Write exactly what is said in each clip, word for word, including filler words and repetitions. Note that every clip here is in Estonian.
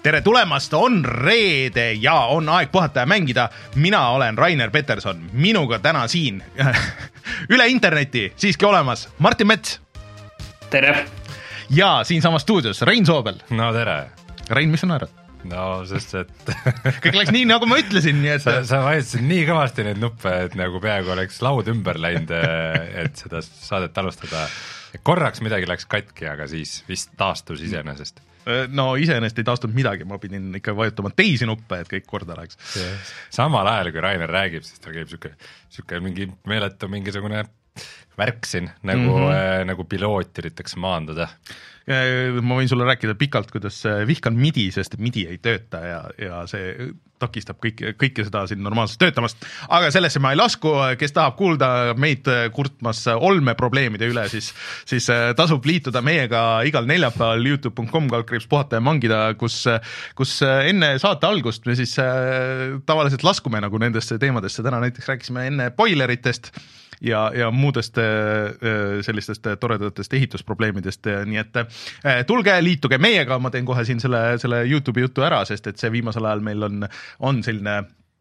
tere tulemast, on reede ja on aeg puhata ja mängida. Mina olen Rainer Peterson, minuga täna siin üle interneti siiski olemas Martin Mets. Tere. Ja siin sama stuudios Rein Soobel. No tere. Rein, mis on naerad? No, sest et kõik läks nii, nagu ma ütlesin, nii et sa, sa vajutasid nii kõvasti neid nuppe, et nagu peaaegu oleks laud ümber läinud, et seda saadet alustada. Korraks midagi läks katki, aga siis vist taastus iseenesest. No iseenesest ei taastunud midagi, ma pidin ikka vajutama teisi nuppe, et kõik korda läheks. Samal ajal, kui Rainer räägib, siis ta käib süke, süke mingi meeletu mingisugune värk siin, nagu, mm -hmm. nagu piloot üritaks maanduda. Ma võin sulle rääkida pikalt, kuidas vihkan midi, sest midi ei tööta ja, ja see takistab kõik, kõike seda siin normaalselt töötamast. Aga sellesse ma ei lasku, kes tahab kuulda meid kurtmas olme probleemide üle, siis, siis tasub liituda meiega igal neljapäeval youtube punkt com kaldkriips puhata ja mangida, kus, kus enne saate algust me siis tavaliselt laskume nagu nendesse teemadesse. Täna näiteks rääkisime enne boileritest ja, ja muudest sellistest toredatest ehitusprobleemidest, nii et tulge, liituge meiega, ma teen kohe siin selle, selle YouTube'i jutu ära, sest et see viimasel ajal meil on, on selline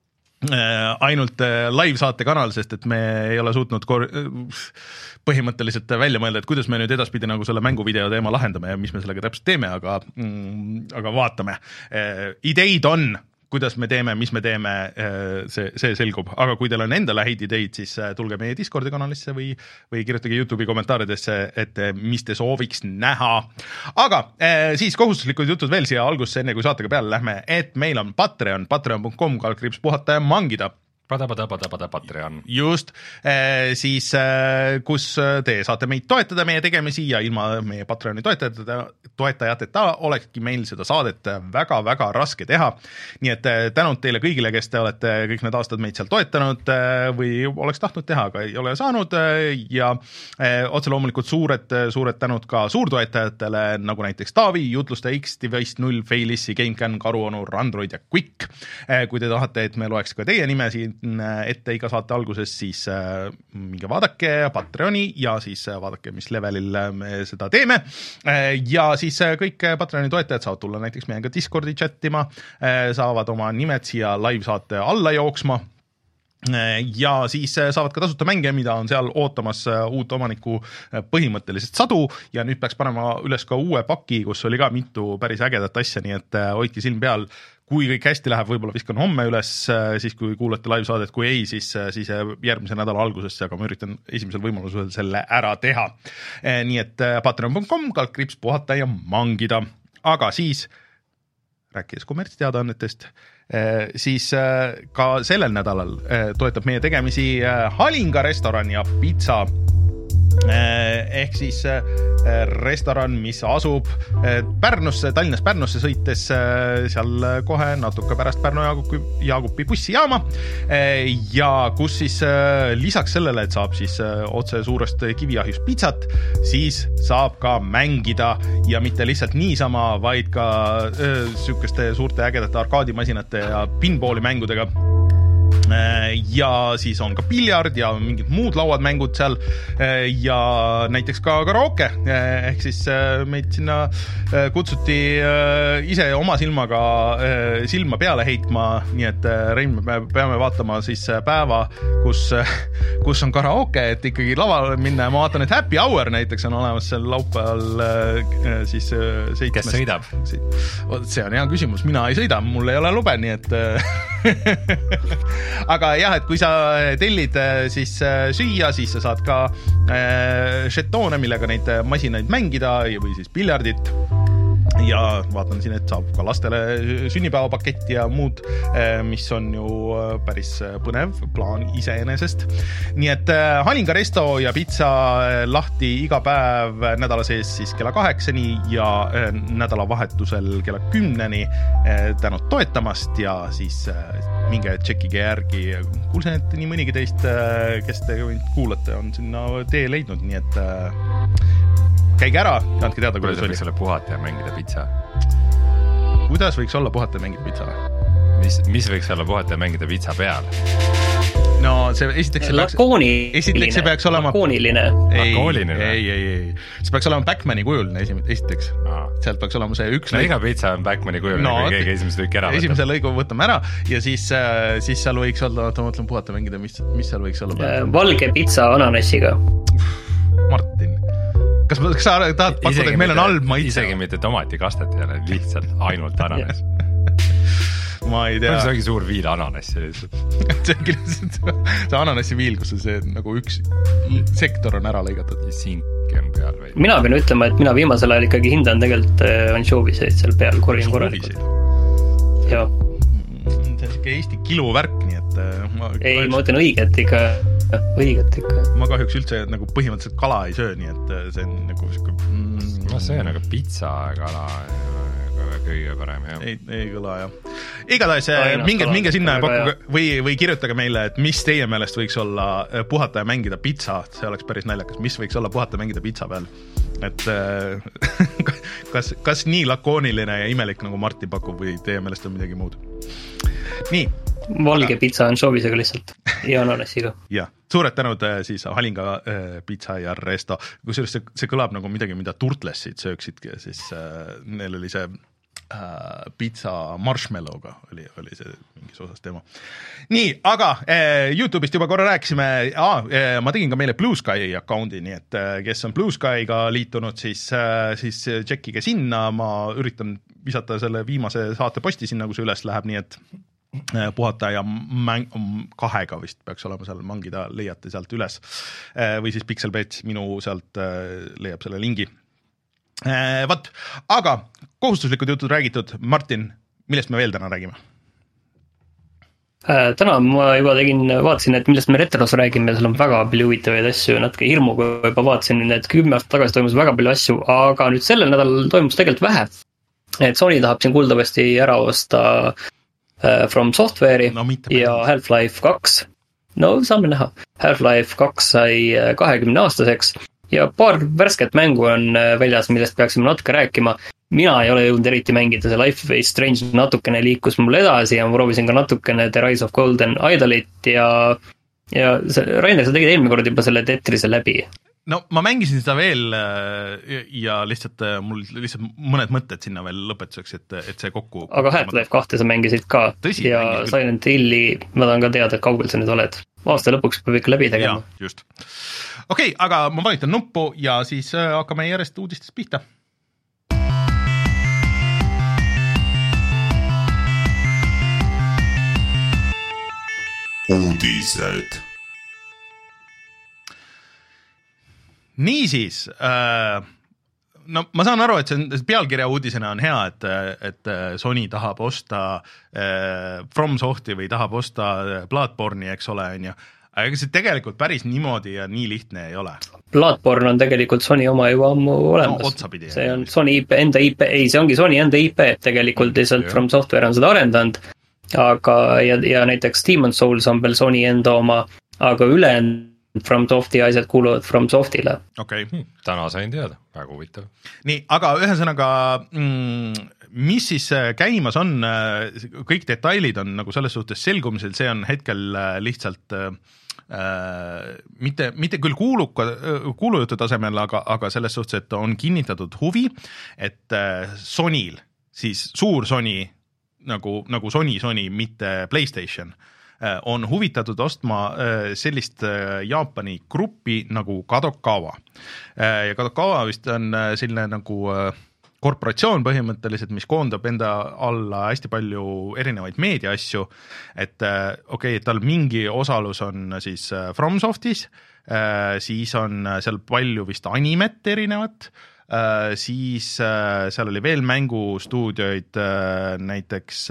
ainult live saate kanal, sest et me ei ole suutnud kor- põhimõtteliselt välja mõelda, et kuidas me nüüd edaspidi nagu selle mänguvideo teema lahendame ja mis me sellega täpselt teeme, aga, aga vaatame. Ideid on, kuidas me teeme, mis me teeme, see, see selgub. Aga kui teil on endale häid ideid, siis tulge meie Discordi kanalisse või, või kirjutage YouTube'i kommentaaridesse, et mis te sooviks näha. Aga siis kohustuslikud jutud veel siia algusse, enne kui saatega peale lähme, et meil on Patreon, patreon punkt com kaldkriips puhata ja mangida. Pada, pada, pada, pada, Patreon. Just, siis kus te saate meid toetada meie tegemisi ja ilma meie Patreoni toetajateta, toetajateta olekski meil seda saadet väga-väga raske teha. Nii et tänud teile kõigile, kes te olete kõik need aastad meid seal toetanud või oleks tahtnud teha, aga ei ole saanud ja otse loomulikult suured, suured tänud ka suurtoetajatele, nagu näiteks Taavi, Jutluste X, Device null, Failissi, GameCAN, Karuonur, Android ja Quick. Kui te tahate, et me loeks ka teie nime siin ette iga saate alguses, siis äh, minge vaadake Patreoni ja siis vaadake, mis levelil me seda teeme. Äh, ja siis kõik Patreoni toetajad saavad tulla näiteks meiega Discordi chattima, äh, saavad oma nimed siia live saate alla jooksma. Ja siis saavad ka tasuta mänge, mida on seal ootamas uut omaniku põhimõtteliselt sadu ja nüüd peaks panema üles ka uue paki, kus oli ka mitu päris ägedat asja, nii et hoidke silm peal. Kui kõik hästi läheb, võib-olla viskan homme üles, siis kui kuulete live saadet, kui ei, siis, siis järgmise nädala algusesse, aga ma üritan esimesel võimalusel selle ära teha. Nii et patreon punkt com kaldkriips puhata ja mangida. Aga siis, rääkides kommertsteadaannetest, siis ka sellel nädalal toetab meie tegemisi Halinga restoran ja pizza. Ehk siis restoran, mis asub Pärnusse, Tallinnas Pärnusse sõites seal kohe natuke pärast Pärnu Jaagupi, Jaagupi bussijaama ja kus siis lisaks sellele, et saab siis otse suurest Kiviahjust pizzat, siis saab ka mängida ja mitte lihtsalt niisama, vaid ka sükeste suurte ägedate arkaadimasinate ja pinballi mängudega. Ja siis on ka piljard ja mingid muud lauad mängud seal ja näiteks ka karaoke, ehk siis meid sinna kutsuti ise oma silmaga silma peale heitma, nii et Rein, me peame vaatama siis päeva, kus, kus on karaoke, et ikkagi lavale minna ja ma vaatan, et Happy Hour näiteks on olemas seal laupäeval siis seitsmest. Kes sõidab? See on hea küsimus, mina ei sõida, mul ei ole lube, nii et aga jah, et kui sa tellid siis süüa, siis sa saad ka žetoone, millega neid masinaid mängida või siis piljardit. Ja vaatan siin, et saab ka lastele sünnipäevapakett ja muud, mis on ju päris põnev plaan iseenesest. Nii et Halinga resto ja pizza lahti iga päev nädala sees siis kella kaheksani ja nädalavahetusel kella kümneni tänud toetamast ja siis minge tšekkige järgi. Kuulsin, et nii mõnigi teist, kes te kuulate, on sinna tee leidnud, nii et käige ära ja andke teada, kuidas, kuidas võiks olla puhata ja mängida pizza? Kuidas võiks olla puhata ja mängida pizza? Mis, mis võiks olla puhata ja mängida pizza peal? no see esiteks see peaks, esiteks see peaks olema lakooniline. Ei, ei, ei, ei, see peaks olema Backmani kujuline esiteks. Sealt peaks olema see üks no, lõik. Iga pitsa on Backmani kujuline, no, kui keegi esimese lõiki ära võtab. Esimese lõigu võtame ära ja siis, siis seal võiks olla, oota ma mõtlen puhata mängida, mis, mis seal võiks olla peal? Valge pitsa ananassiga. Martin, kas, kas sa tahad pakkuda, et meil on halb maitse? Isegi mitte tomatikastet ei ole, lihtsalt ainult ananas. Ma ei tea. See ongi suur viil ananassi lihtsalt. see ongi lihtsalt see ananassi viil, kus see nagu üks sektor on ära lõigatud. Ja sinki on peal või? Mina pean ütlema, et mina viimasel ajal ikkagi hindan tegelikult anšooviseid seal peal, korin korralikult. Jaa. See on siuke Eesti kiluvärk, nii et ma ei, kahjuks... ma ütlen õiget ikka, õiget ikka. Ma kahjuks üldse nagu põhimõtteliselt kala ei söö, nii et see on nagu siuke mm... no see on nagu pitsa kala kõige parem, jah. Ei, ei kõla, jah. Igatahes minge, minge sinna ja pakkuge, või, või kirjutage meile, et mis teie meelest võiks olla puhata ja mängida pitsa, see oleks päris naljakas, mis võiks olla puhata ja mängida pitsa peal. Et kas, kas nii lakooniline ja imelik nagu Martin pakub või teie meelest on midagi muud? Nii. Valge pitsa on soovisega lihtsalt ja ananassiga. Jah, suured tänud siis Halinga pitsa ja resto, kusjuures see, see kõlab nagu midagi, mida turtlessid sööksidki ja siis äh, neil oli see Uh, pizza marshmallowga oli, oli see mingis osas teema. Nii, aga eh, YouTube'ist juba korra rääkisime, ah, eh, ma tegin ka meile Blue Sky account'i, nii et eh, kes on Blue Sky'ga liitunud, siis, eh, siis tšekkige sinna, ma üritan visata selle viimase saate posti sinna, kus üles läheb, nii et eh, puhata ja mäng, kahega vist peaks olema seal, mangida leiate sealt üles eh, või siis Pixelbets minu sealt eh, leiab selle lingi. Eh, Vat, aga kohustuslikud jutud räägitud, Martin, millest me veel täna räägime? Äh, täna ma juba tegin, vaatasin, et millest me retros räägime, seal on väga palju huvitavaid asju, natuke hirmuga juba vaatasin, et kümme aastat tagasi toimus väga palju asju, aga nüüd sellel nädalal toimus tegelikult vähe. Et Sony tahab siin kuuldavasti ära osta äh, From Software'i no, ja Half-Life kaks. No saame näha. Half-Life kaks sai kahekümne aastaseks. Ja paar värsket mängu on väljas, millest peaksime natuke rääkima. Mina ei ole jõudnud eriti mängida, see Life is Strange natukene liikus mul edasi ja ma proovisin ka natukene The Rise of Golden Idolit ja, ja see, Rainer, sa tegid eelmine kord juba selle Tetrise läbi. No ma mängisin seda veel ja lihtsalt mul lihtsalt mõned mõtted sinna veel lõpetuseks, et, et see kokku... Aga Half-Life kahte sa mängisid ka. Tõsi, ja mängisid. Silent Hilli, ma tahan ka teada, et kaugel sa nüüd oled. Aasta lõpuks peab ikka läbi tegema. Ja, just. Okei, okay, aga ma vajutan nuppu ja siis hakkame järjest uudistest pihta. Uudised. Niisiis, äh, no ma saan aru, et see, on, see pealkirja uudisena on hea, et, et Sony tahab osta äh, From Softi või tahab osta Bloodborne'i, eks ole, on ju. Aga see tegelikult päris niimoodi ja nii lihtne ei ole. Bloodborne on tegelikult Sony oma juba ammu olemas. No, otsapidi, see on Sony I P, enda I P, ei, see ongi Sony enda I P, tegelikult lihtsalt From Software on seda arendanud, aga ja, ja näiteks Demon's Souls on veel Sony enda oma, aga üle From Softi asjad kuuluvad From Softile. Okay. Hmm, täna sain teada, väga huvitav. Nii, aga ühesõnaga, mm, mis siis käimas on, kõik detailid on nagu selles suhtes selgumisel, see on hetkel lihtsalt äh, mitte, mitte küll kuuluka, kuulujutu tasemel, aga, aga selles suhtes, et on kinnitatud huvi, et Sonyl, siis suur Sony, nagu, nagu Sony, Sony, mitte PlayStation, on huvitatud ostma sellist Jaapani gruppi nagu Kadokawa. Ja Kadokawa vist on selline nagu korporatsioon põhimõtteliselt, mis koondab enda alla hästi palju erinevaid meediaasju, et okei, okay, et tal mingi osalus on siis FromSoftis, siis on seal palju vist animet erinevat, siis seal oli veel mängustuudioid, näiteks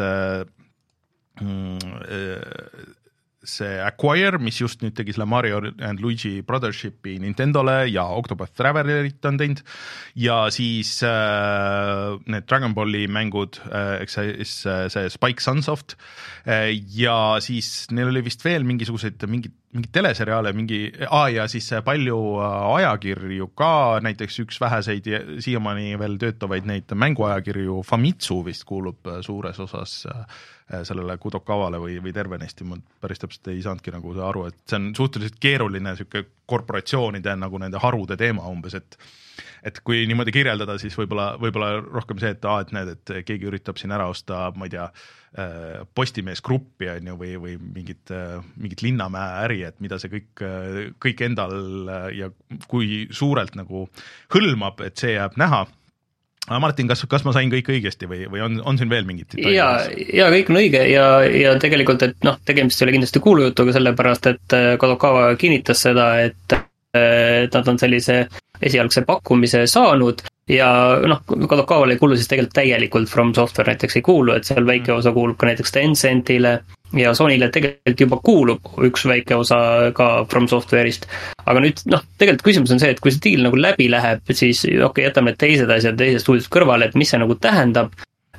see Acquire, mis just nüüd tegi selle Mario and Luigi Brothershipi Nintendole ja Octopath Travelerit on teinud ja siis äh, need Dragon Balli mängud, äh, eks see, see Spike Sunsoft äh, ja siis neil oli vist veel mingisugused mingid mingit teleseriaale, mingi ah, ja siis palju ajakirju ka, näiteks üks väheseid siiamaani veel töötavaid neid mänguajakirju Famitsu vist kuulub suures osas sellele Kudokavale või, või tervenisti, ma päris täpselt ei saanudki nagu aru, et see on suhteliselt keeruline siuke korporatsioonide nagu nende harude teema umbes, et et kui niimoodi kirjeldada, siis võib-olla, võib-olla rohkem see, et, aa, et näed, et keegi üritab siin ära osta, ma ei tea, Postimees gruppi on ju, või, või mingit, mingit Linnamäe äri, et mida see kõik, kõik endal ja kui suurelt nagu hõlmab, et see jääb näha. Martin, kas, kas ma sain kõik õigesti või, või on, on siin veel mingid detailid? Ja, ja kõik on õige ja, ja tegelikult, et noh, tegemist oli kindlasti kuulujutuga sellepärast, et Kadokawa kinnitas seda, et et nad on sellise esialgse pakkumise saanud ja noh, Kadokawale ei kuulu siis tegelikult täielikult From Software näiteks ei kuulu, et seal väike osa kuulub ka näiteks Tencentile ja Sonyle tegelikult juba kuulub üks väike osa ka From Software'ist, aga nüüd noh, tegelikult küsimus on see, et kui see deal nagu läbi läheb, siis okei okay,, jätame need teised asjad teisest stuudiust kõrvale, et mis see nagu tähendab,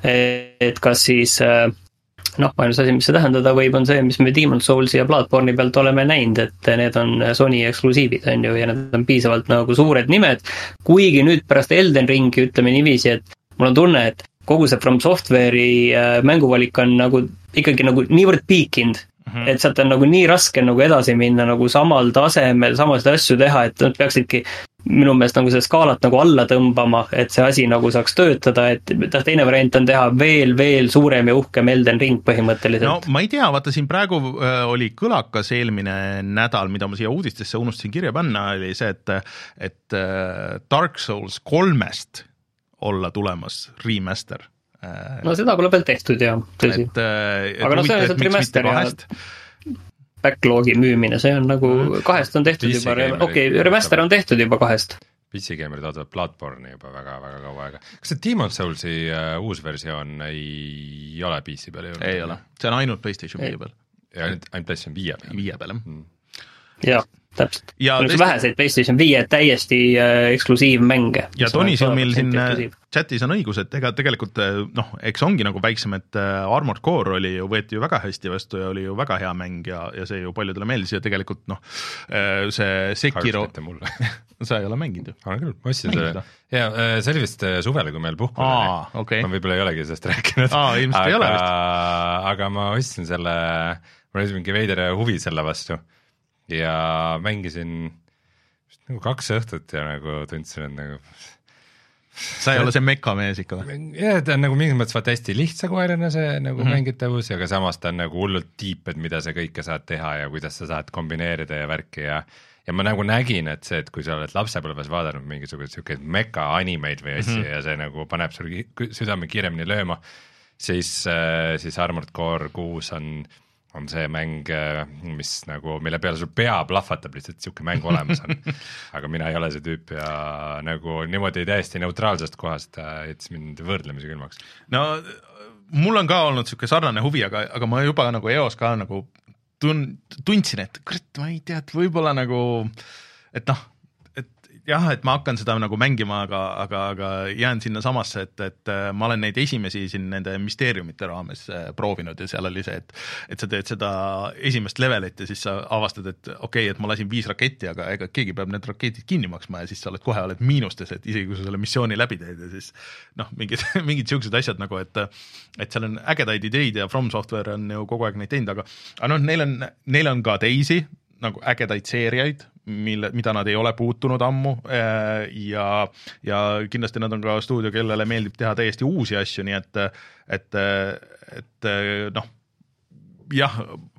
et kas siis noh, ainus asi, mis see tähendada võib, on see, mis me Demon's Soulsi ja Bloodborne'i pealt oleme näinud, et need on Sony eksklusiivid, on ju, ja need on piisavalt nagu suured nimed, kuigi nüüd pärast Elden Ringi ütleme niiviisi, et mul on tunne, et kogu see From Software'i mänguvalik on nagu ikkagi nagu niivõrd piikind, mm-hmm. et sealt on nagu nii raske nagu edasi minna nagu samal tasemel, samasid asju teha, et nad peaksidki minu meelest nagu see skaalat nagu alla tõmbama, et see asi nagu saaks töötada, et teine variant on teha veel, veel suurem ja uhkem Elden Ring põhimõtteliselt. No ma ei tea, vaata siin praegu oli kõlakas eelmine nädal, mida ma siia uudistesse unustasin kirja panna, oli see, et, et Dark Souls kolmest olla tulemas remaster. No seda pole veel tehtud, jah, tõsi. Et, et aga no see on see remaster ja backlogi müümine, see on nagu kahest on tehtud juba, okei, okay, remaster on tehtud juba kahest. P C Gamerid ootavad Bloodborne'i juba väga, väga kaua aega. Kas see Demon's Soulsi uh, uus versioon ei ole P C peal? Ei ole, see on ainult PlayStation viie peal. Ja ainult, ainult PlayStation viie peal? viie peal, jah. Mm. Jah, täpselt. Ja on üks väheseid PlayStation viie täiesti uh, eksklusiivmänge. Ja Toni Silmil siin chatis on õigus, et ega tegelikult noh, eks ongi nagu väiksem, et Armored Core oli ju, võeti ju väga hästi vastu ja oli ju väga hea mäng ja, ja see ju paljudele meeldis ja tegelikult noh, see Sekiro sa ei ole mänginud ju? Olen küll, ma ostsin selle ja see oli vist suvele, kui meil puhkul Aa, okay. ma võib-olla ei olegi sellest rääkinud Aa, ilmselt ei ole vist aga ma ostsin selle, mul oli mingi veider huvi selle vastu ja mängisin nagu kaks õhtut ja nagu tundsin, et nagu sa ei ole see mekamees ikka või? Jah, ta on nagu mingis mõttes vaat hästi lihtsakoeline see nagu mm-hmm. mängitavus, aga samas ta on nagu hullult tiip, et mida sa kõike saad teha ja kuidas sa saad kombineerida ja värki ja ja ma nagu nägin, et see, et kui sa oled lapsepõlves vaadanud mingisugused siukeid meka animeid või asju mm-hmm. ja see nagu paneb sul südame kiiremini lööma, siis, siis Armored Core kuus on on see mäng, mis nagu, mille peale sul pea plahvatab lihtsalt siuke mäng olemas on. Aga mina ei ole see tüüp ja nagu niimoodi täiesti neutraalsest kohast jättis mind võrdlemisi külmaks. No mul on ka olnud siuke sarnane huvi, aga, aga ma juba nagu eos ka nagu tun, tundsin, et kurat, ma ei tea, et võib-olla nagu, et noh, jah, et ma hakkan seda nagu mängima, aga, aga, aga jään sinna samasse, et, et ma olen neid esimesi siin nende müsteeriumite raames proovinud ja seal oli see, et, et sa teed seda esimest levelit ja siis sa avastad, et okei, okay, et ma lasin viis raketti, aga ega keegi peab need raketid kinni maksma ja siis sa oled kohe oled miinustes, et isegi kui sa selle missiooni läbi teed ja siis noh, mingid, mingid siuksed asjad nagu, et, et seal on ägedaid ideid ja From Software on ju kogu aeg neid teinud, aga, aga noh, neil on, neil on ka teisi nagu ägedaid seeriaid, mille, mida nad ei ole puutunud ammu ja, ja kindlasti nad on ka stuudio, kellele meeldib teha täiesti uusi asju, nii et, et, et noh, jah,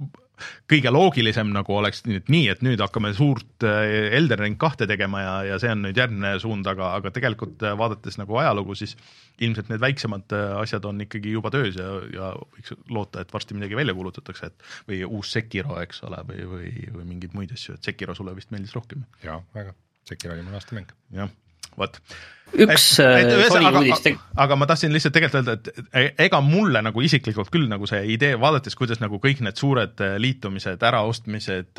kõige loogilisem nagu oleks nüüd nii, et nüüd hakkame suurt Elden Ring kahte tegema ja, ja see on nüüd järgmine suund, aga, aga tegelikult vaadates nagu ajalugu, siis ilmselt need väiksemad asjad on ikkagi juba töös ja, ja võiks loota, et varsti midagi välja kuulutatakse, et või uus Sekiro, eks ole, või, või, või mingid muid asju, et Sekiro sulle vist meeldis rohkem. Jaa, väga. Sekiro oli mul aasta mäng. Jah, vot. Üks et, et, Sony uudis. Aga, aga ma tahtsin lihtsalt tegelikult öelda, et ega mulle nagu isiklikult küll nagu see idee, vaadates, kuidas nagu kõik need suured liitumised, äraostmised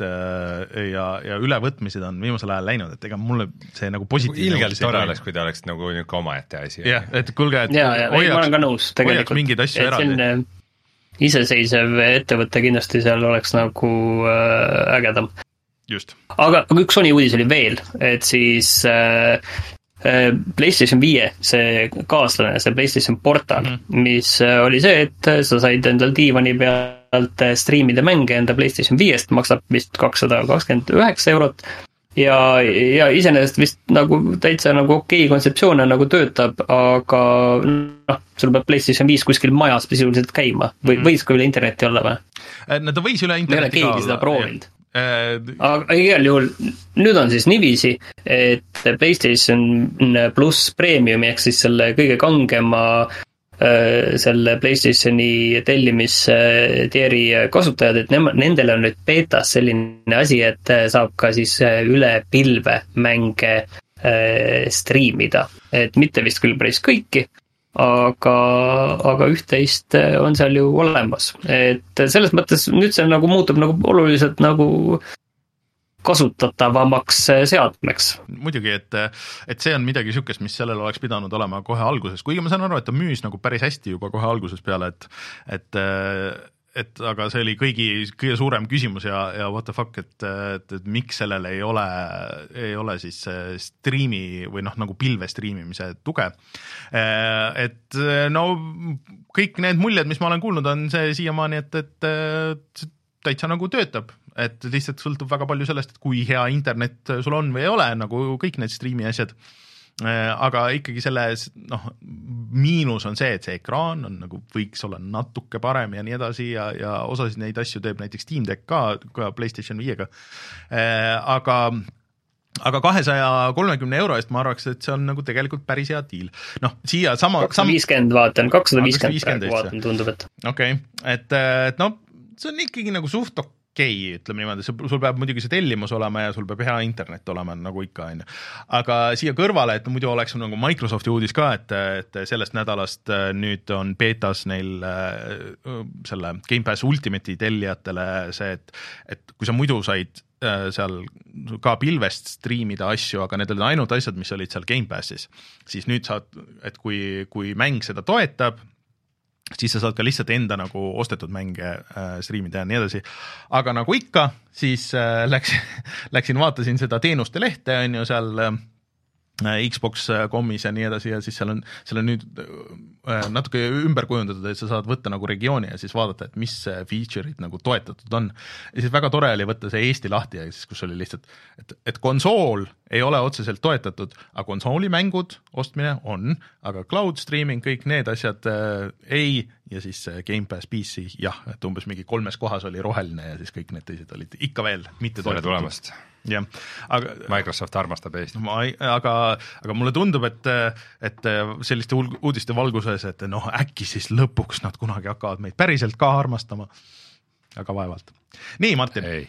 ja, ja ülevõtmised on viimasel ajal läinud, et ega mulle see nagu positiivne ilgelt tore oleks, kui ta oleks nagu niisugune omaette asi. Jah, et kuulge, et ja, ja, hoiaks, ma olen ka nõus, hoiaks mingeid asju eraldi. iseseisev ettevõte kindlasti seal oleks nagu äh, ägedam. Just. Aga, aga üks Sony uudis oli veel, et siis äh, PlayStation viie, see kaaslane, see PlayStation Portal, mm-hmm. mis oli see, et sa said endal diivani pealt streamida mänge enda PlayStation viiest, maksab vist kakssada kakskümmend üheksa eurot ja, ja iseenesest vist nagu täitsa nagu okei kontseptsioon nagu töötab, aga noh, sul peab PlayStation viis kuskil majas sisuliselt käima või mm-hmm. võis ka üle interneti olla või? No ta võis üle interneti ka olla. Seda proovinud. Aga igal juhul nüüd on siis niiviisi, et PlayStation pluss Premium ehk siis selle kõige kangema selle PlayStationi tellimistieri kasutajad, et nendele on nüüd beetas selline asi, et saab ka siis üle pilve mänge striimida, et mitte vist küll päris kõiki, aga, aga üht-teist on seal ju olemas, et selles mõttes nüüd see nagu muutub nagu oluliselt nagu kasutatavamaks seadmeks. Muidugi, et, et see on midagi niisugust, mis sellel oleks pidanud olema kohe alguses, kuigi ma saan aru, et ta müüs nagu päris hästi juba kohe alguses peale, et, et, et aga see oli kõigi, kõige suurem küsimus ja, ja what the fuck, et, et, et miks sellel ei ole, ei ole siis striimi või noh, nagu pilve striimimise tuge. Et no kõik need muljed, mis ma olen kuulnud, on see siiamaani, et, et, et täitsa nagu töötab, et lihtsalt sõltub väga palju sellest, et kui hea internet sul on või ei ole, nagu kõik need striimi asjad. Aga ikkagi selle noh, miinus on see, et see ekraan on nagu võiks olla natuke parem ja nii edasi ja, ja osasid neid asju teeb näiteks Steam Deck ka, ka PlayStation viiega. Aga aga kahesaja kolmekümne euro eest ma arvaks, et see on nagu tegelikult päris hea diil. Noh, siia sama kakssada viiskümmend vaatan, kakssada viiskümmend praegu vaatan, tundub, et okei, okay. et, et no see on ikkagi nagu suht okei, ütleme niimoodi, sul peab muidugi see tellimus olema ja sul peab hea internet olema, nagu ikka on. Aga siia kõrvale, et muidu oleks nagu Microsofti uudis ka, et, et sellest nädalast nüüd on betas neil selle Game Pass Ultimate'i tellijatele see, et, et kui sa muidu said seal ka pilvest striimida asju, aga need olid ainult asjad, mis olid seal Game Passis, siis nüüd saad, et kui, kui mäng seda toetab, siis sa saad ka lihtsalt enda nagu ostetud mänge äh, striimida ja nii edasi. Aga nagu ikka, siis äh, läks, läksin, vaatasin seda teenuste lehte, on ju seal äh, Xbox kommis ja nii edasi ja siis seal on, seal on nüüd äh, natuke ümber kujundatud, et sa saad võtta nagu regiooni ja siis vaadata, et mis feature'id nagu toetatud on. Ja siis väga tore oli võtta see Eesti lahti ja siis, kus oli lihtsalt, et, et konsool ei ole otseselt toetatud, aga konsooli mängud ostmine on, aga cloud streaming, kõik need asjad äh, ei, ja siis Game Pass P C, jah, et umbes mingi kolmes kohas oli roheline ja siis kõik need teised olid ikka veel mitte toetatud. Tulemast. jah, aga Microsoft armastab Eestit. Ma, aga, aga mulle tundub, et, et selliste uudiste valguses, et noh, äkki siis lõpuks nad kunagi hakkavad meid päriselt ka armastama, aga vaevalt. Nii, Martin. Ei.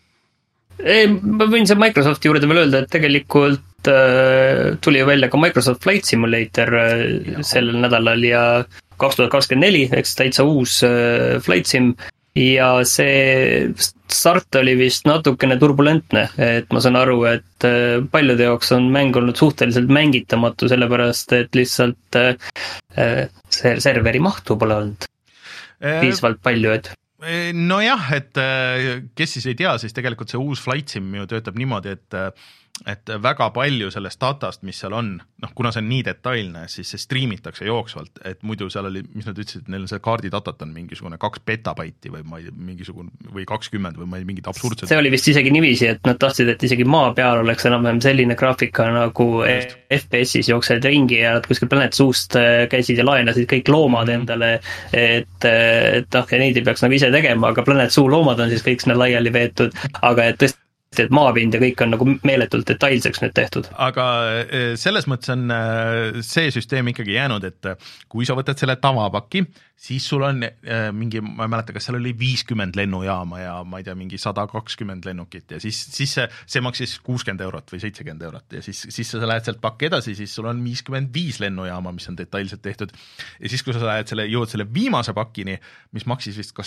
Ei, ma võin see Microsofti juurde veel öelda, et tegelikult äh, tuli ju välja ka Microsoft Flight Simulator äh, sellel nädalal ja kaks tuhat kakskümmend neli, eks täitsa uus äh, Flight Sim ja see start oli vist natukene turbulentne, et ma saan aru, et äh, paljude jaoks on mäng olnud suhteliselt mängitamatu, sellepärast et lihtsalt äh, see serveri mahtu pole olnud piisavalt palju, et no jah, et kes siis ei tea, siis tegelikult see uus Flight Sim ju töötab niimoodi, et et väga palju sellest datast, mis seal on, noh, kuna see on nii detailne, siis see striimitakse jooksvalt, et muidu seal oli, mis nad ütlesid, neil see kaardidatat on mingisugune kaks petabaiti või ma ei tea, mingisugune või kakskümmend või ma ei tea, mingid absurdsed. See oli vist isegi niiviisi, et nad tahtsid, et isegi maa peal oleks enam-vähem selline graafika nagu Just. F P S-is jookseid ringi ja nad kuskil planet suust käisid ja laenasid kõik loomad endale, et, et ah, ja neid ei peaks nagu ise tegema, aga planet suu loomad on siis kõik sinna laiali veetud, aga et tõesti et maapind ja kõik on nagu meeletult detailseks nüüd tehtud. Aga selles mõttes on see süsteem ikkagi jäänud, et kui sa võtad selle tavapaki, siis sul on mingi, ma ei mäleta, kas seal oli viiskümmend lennujaama ja ma ei tea, mingi sada kakskümmend lennukit ja siis, siis see, see maksis kuuskümmend eurot või seitsekümmend eurot ja siis, siis sa lähed sealt pakki edasi, siis sul on viiskümmend viis lennujaama, mis on detailselt tehtud ja siis, kui sa lähed selle, jõuad selle viimase pakini, mis maksis vist kas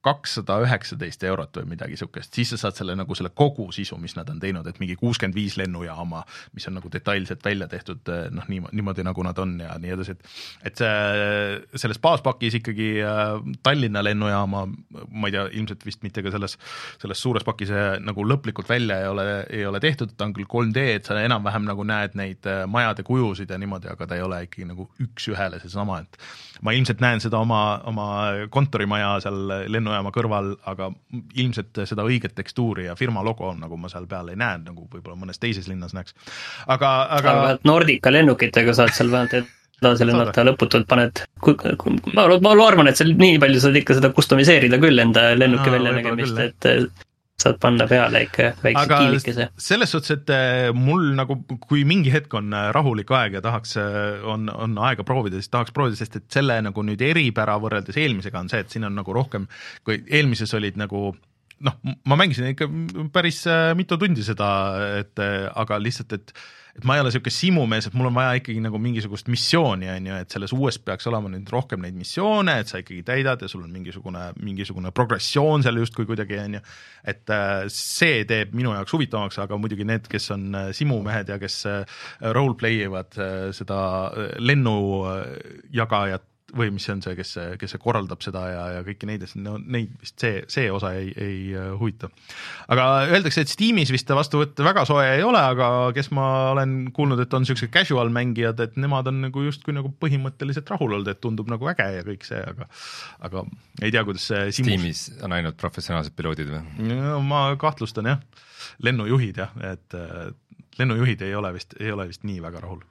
kakssada üheksateist eurot või midagi sihukest, siis sa saad selle nagu selle kogu sisu, mis nad on teinud, et mingi kuuskümmend viis lennujaama, mis on nagu detailselt välja tehtud, noh nii, niimoodi nagu nad on ja nii edasi, et et see, selles baaspakis ikkagi Tallinna lennujaama, ma ei tea, ilmselt vist mitte ka selles, selles suures pakis nagu lõplikult välja ei ole, ei ole tehtud, ta on küll kolm D, et sa enam-vähem nagu näed neid majade kujusid ja niimoodi, aga ta ei ole ikkagi nagu üks-ühele seesama, et ma ilmselt näen seda oma, oma kontorimaja seal lennujaama kõrval, aga ilmselt seda õiget tekstuuri ja firma logo on, nagu ma seal peal ei näe, nagu võib-olla mõnes teises linnas näeks. Aga, aga... aga Nordica lennukitega saad seal vähemalt edasi lennata lõputult paned, ma, ma arvan, et seal nii palju saad ikka seda customiseerida küll enda lennuki no, välja nägemist, et saad panna peale ikka väikse aga kiilikese. Selles suhtes, et mul nagu, kui mingi hetk on rahulik aeg ja tahaks, on, on aega proovida, siis tahaks proovida, sest et selle nagu nüüd eripära võrreldes eelmisega on see, et siin on nagu rohkem, kui eelmises olid nagu noh, ma mängisin ikka päris mitu tundi seda, et aga lihtsalt, et et ma ei ole niisugune simumees, et mul on vaja ikkagi nagu mingisugust missiooni, on ju, et selles uues peaks olema nüüd rohkem neid missioone, et sa ikkagi täidad ja sul on mingisugune, mingisugune progressioon seal justkui kuidagi, on ju, et see teeb minu jaoks huvitavaks, aga muidugi need, kes on simumehed ja kes roleplay ivad seda lennujagajat või mis on see, kes, kes korraldab seda ja, ja kõiki neid, no neid vist see, see osa ei, ei huvita. Aga öeldakse, et Steamis vist vastuvõtt väga soe ei ole, aga kes ma olen kuulnud, et on niisugused casual mängijad, et nemad on nagu justkui nagu põhimõtteliselt rahul olnud, et tundub nagu äge ja kõik see, aga aga ei tea, kuidas see Simus... Steamis on ainult professionaalsed piloodid või? No, ma kahtlustan jah, lennujuhid jah, et lennujuhid ei ole vist, ei ole vist nii väga rahul.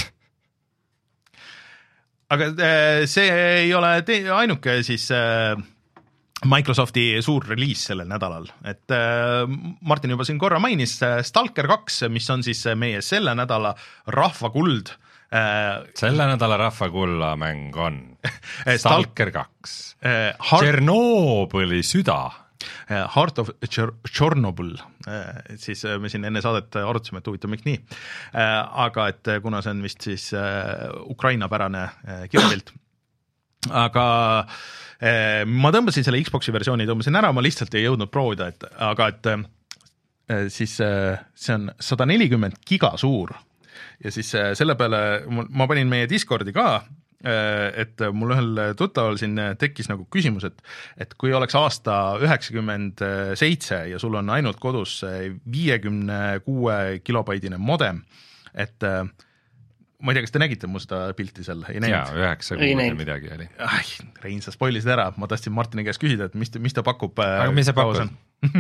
Aga see ei ole te- ainuke siis Microsofti suur reliis sellel nädalal, et Martin juba siin korra mainis Stalker kaks, mis on siis meie selle nädala rahvakuld. Selle nädala rahvakulla mäng on Stalker kaks, Tšernobõli süda. Heart of Chernobyl, siis me siin enne saadet arutasime, et huvitav miks nii, aga et kuna see on vist siis Ukraina pärane kirjapilt, aga ma tõmbasin selle Xboxi versiooni, tõmbasin ära, ma lihtsalt ei jõudnud proovida, et aga et siis see on sada nelikümmend giga suur ja siis selle peale ma panin meie Discordi ka, et mul ühel tuttaval siin tekkis nagu küsimus, et, et kui oleks aasta üheksakümmend seitse ja sul on ainult kodus viiekümne kuue kilobaidine modem, et ma ei tea, kas te nägite mu seda pilti seal? Jaa, üheksa kuud midagi oli. Ai, Rein, sa spoilisid ära, ma tahtsin Martini käest küsida, et mis, mis ta pakub. Aga mis see pakub?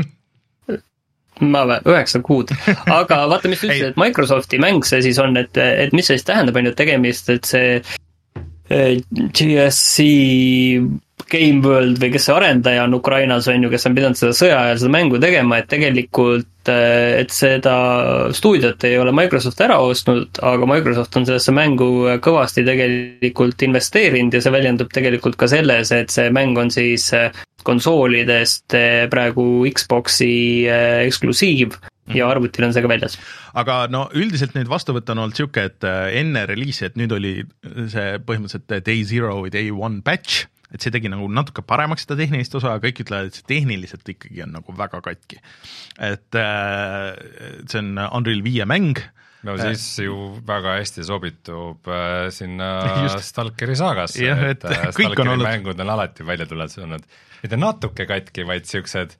ma vä, üheksa kuud, aga vaata, mis ütlesid, et Microsofti mäng see siis on, et, et mis see siis tähendab, on ju tegemist, et see G S C Game World või kes see arendaja on Ukrainas, on ju, kes on pidanud seda sõja ajal seda mängu tegema, et tegelikult, et seda stuudiot ei ole Microsoft ära ostnud, aga Microsoft on sellesse mängu kõvasti tegelikult investeerinud ja see väljendub tegelikult ka selles, et see mäng on siis konsoolidest praegu Xboxi eksklusiiv ja arvutil on see ka väljas. Aga no üldiselt nüüd vastuvõtt on olnud siuke, et enne reliisi, et nüüd oli see põhimõtteliselt day zero või day one patch, et see tegi nagu natuke paremaks seda tehnilist osa, kõik ütlevad, et see tehniliselt ikkagi on nagu väga katki. Et see on Unreal viie mäng. No siis ju väga hästi sobitub sinna just Stalkeri saagasse, ja, et, et Stalkeri on olnud... mängud on alati välja tulnud, see on mitte natuke katki, vaid siuksed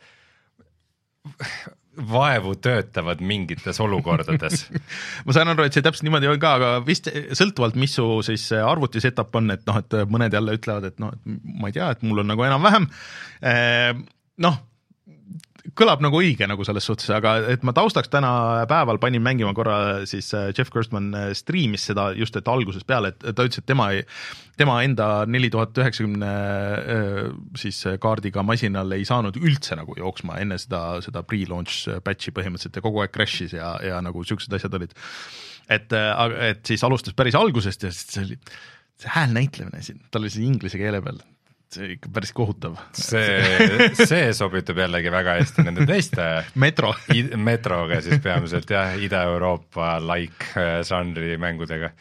vaevu töötavad mingites olukordades. ma saan aru, et see täpselt niimoodi on ka, aga vist sõltuvalt, mis su siis arvuti setup on, et noh, et mõned jälle ütlevad, et noh, et ma ei tea, et mul on nagu enam-vähem, noh, kõlab nagu õige nagu selles suhtes, aga et ma taustaks täna päeval panin mängima korra siis Jeff Gerstmann streamis seda just, et alguses peale, et ta ütles, et tema, tema enda neli tuhat üheksakümne siis kaardiga masinal ei saanud üldse nagu jooksma enne seda, seda pre-launch patchi põhimõtteliselt ja kogu aeg crash'is ja, ja nagu siuksed asjad olid. Et, et siis alustas päris algusest ja see oli see hääl näitlemine siin, tal oli see inglise keele peal. See ikka päris kohutav. See, see sobitub jällegi väga hästi nende teiste Metro. Metroga siis peamiselt jah, Ida-Euroopa like žanri mängudega.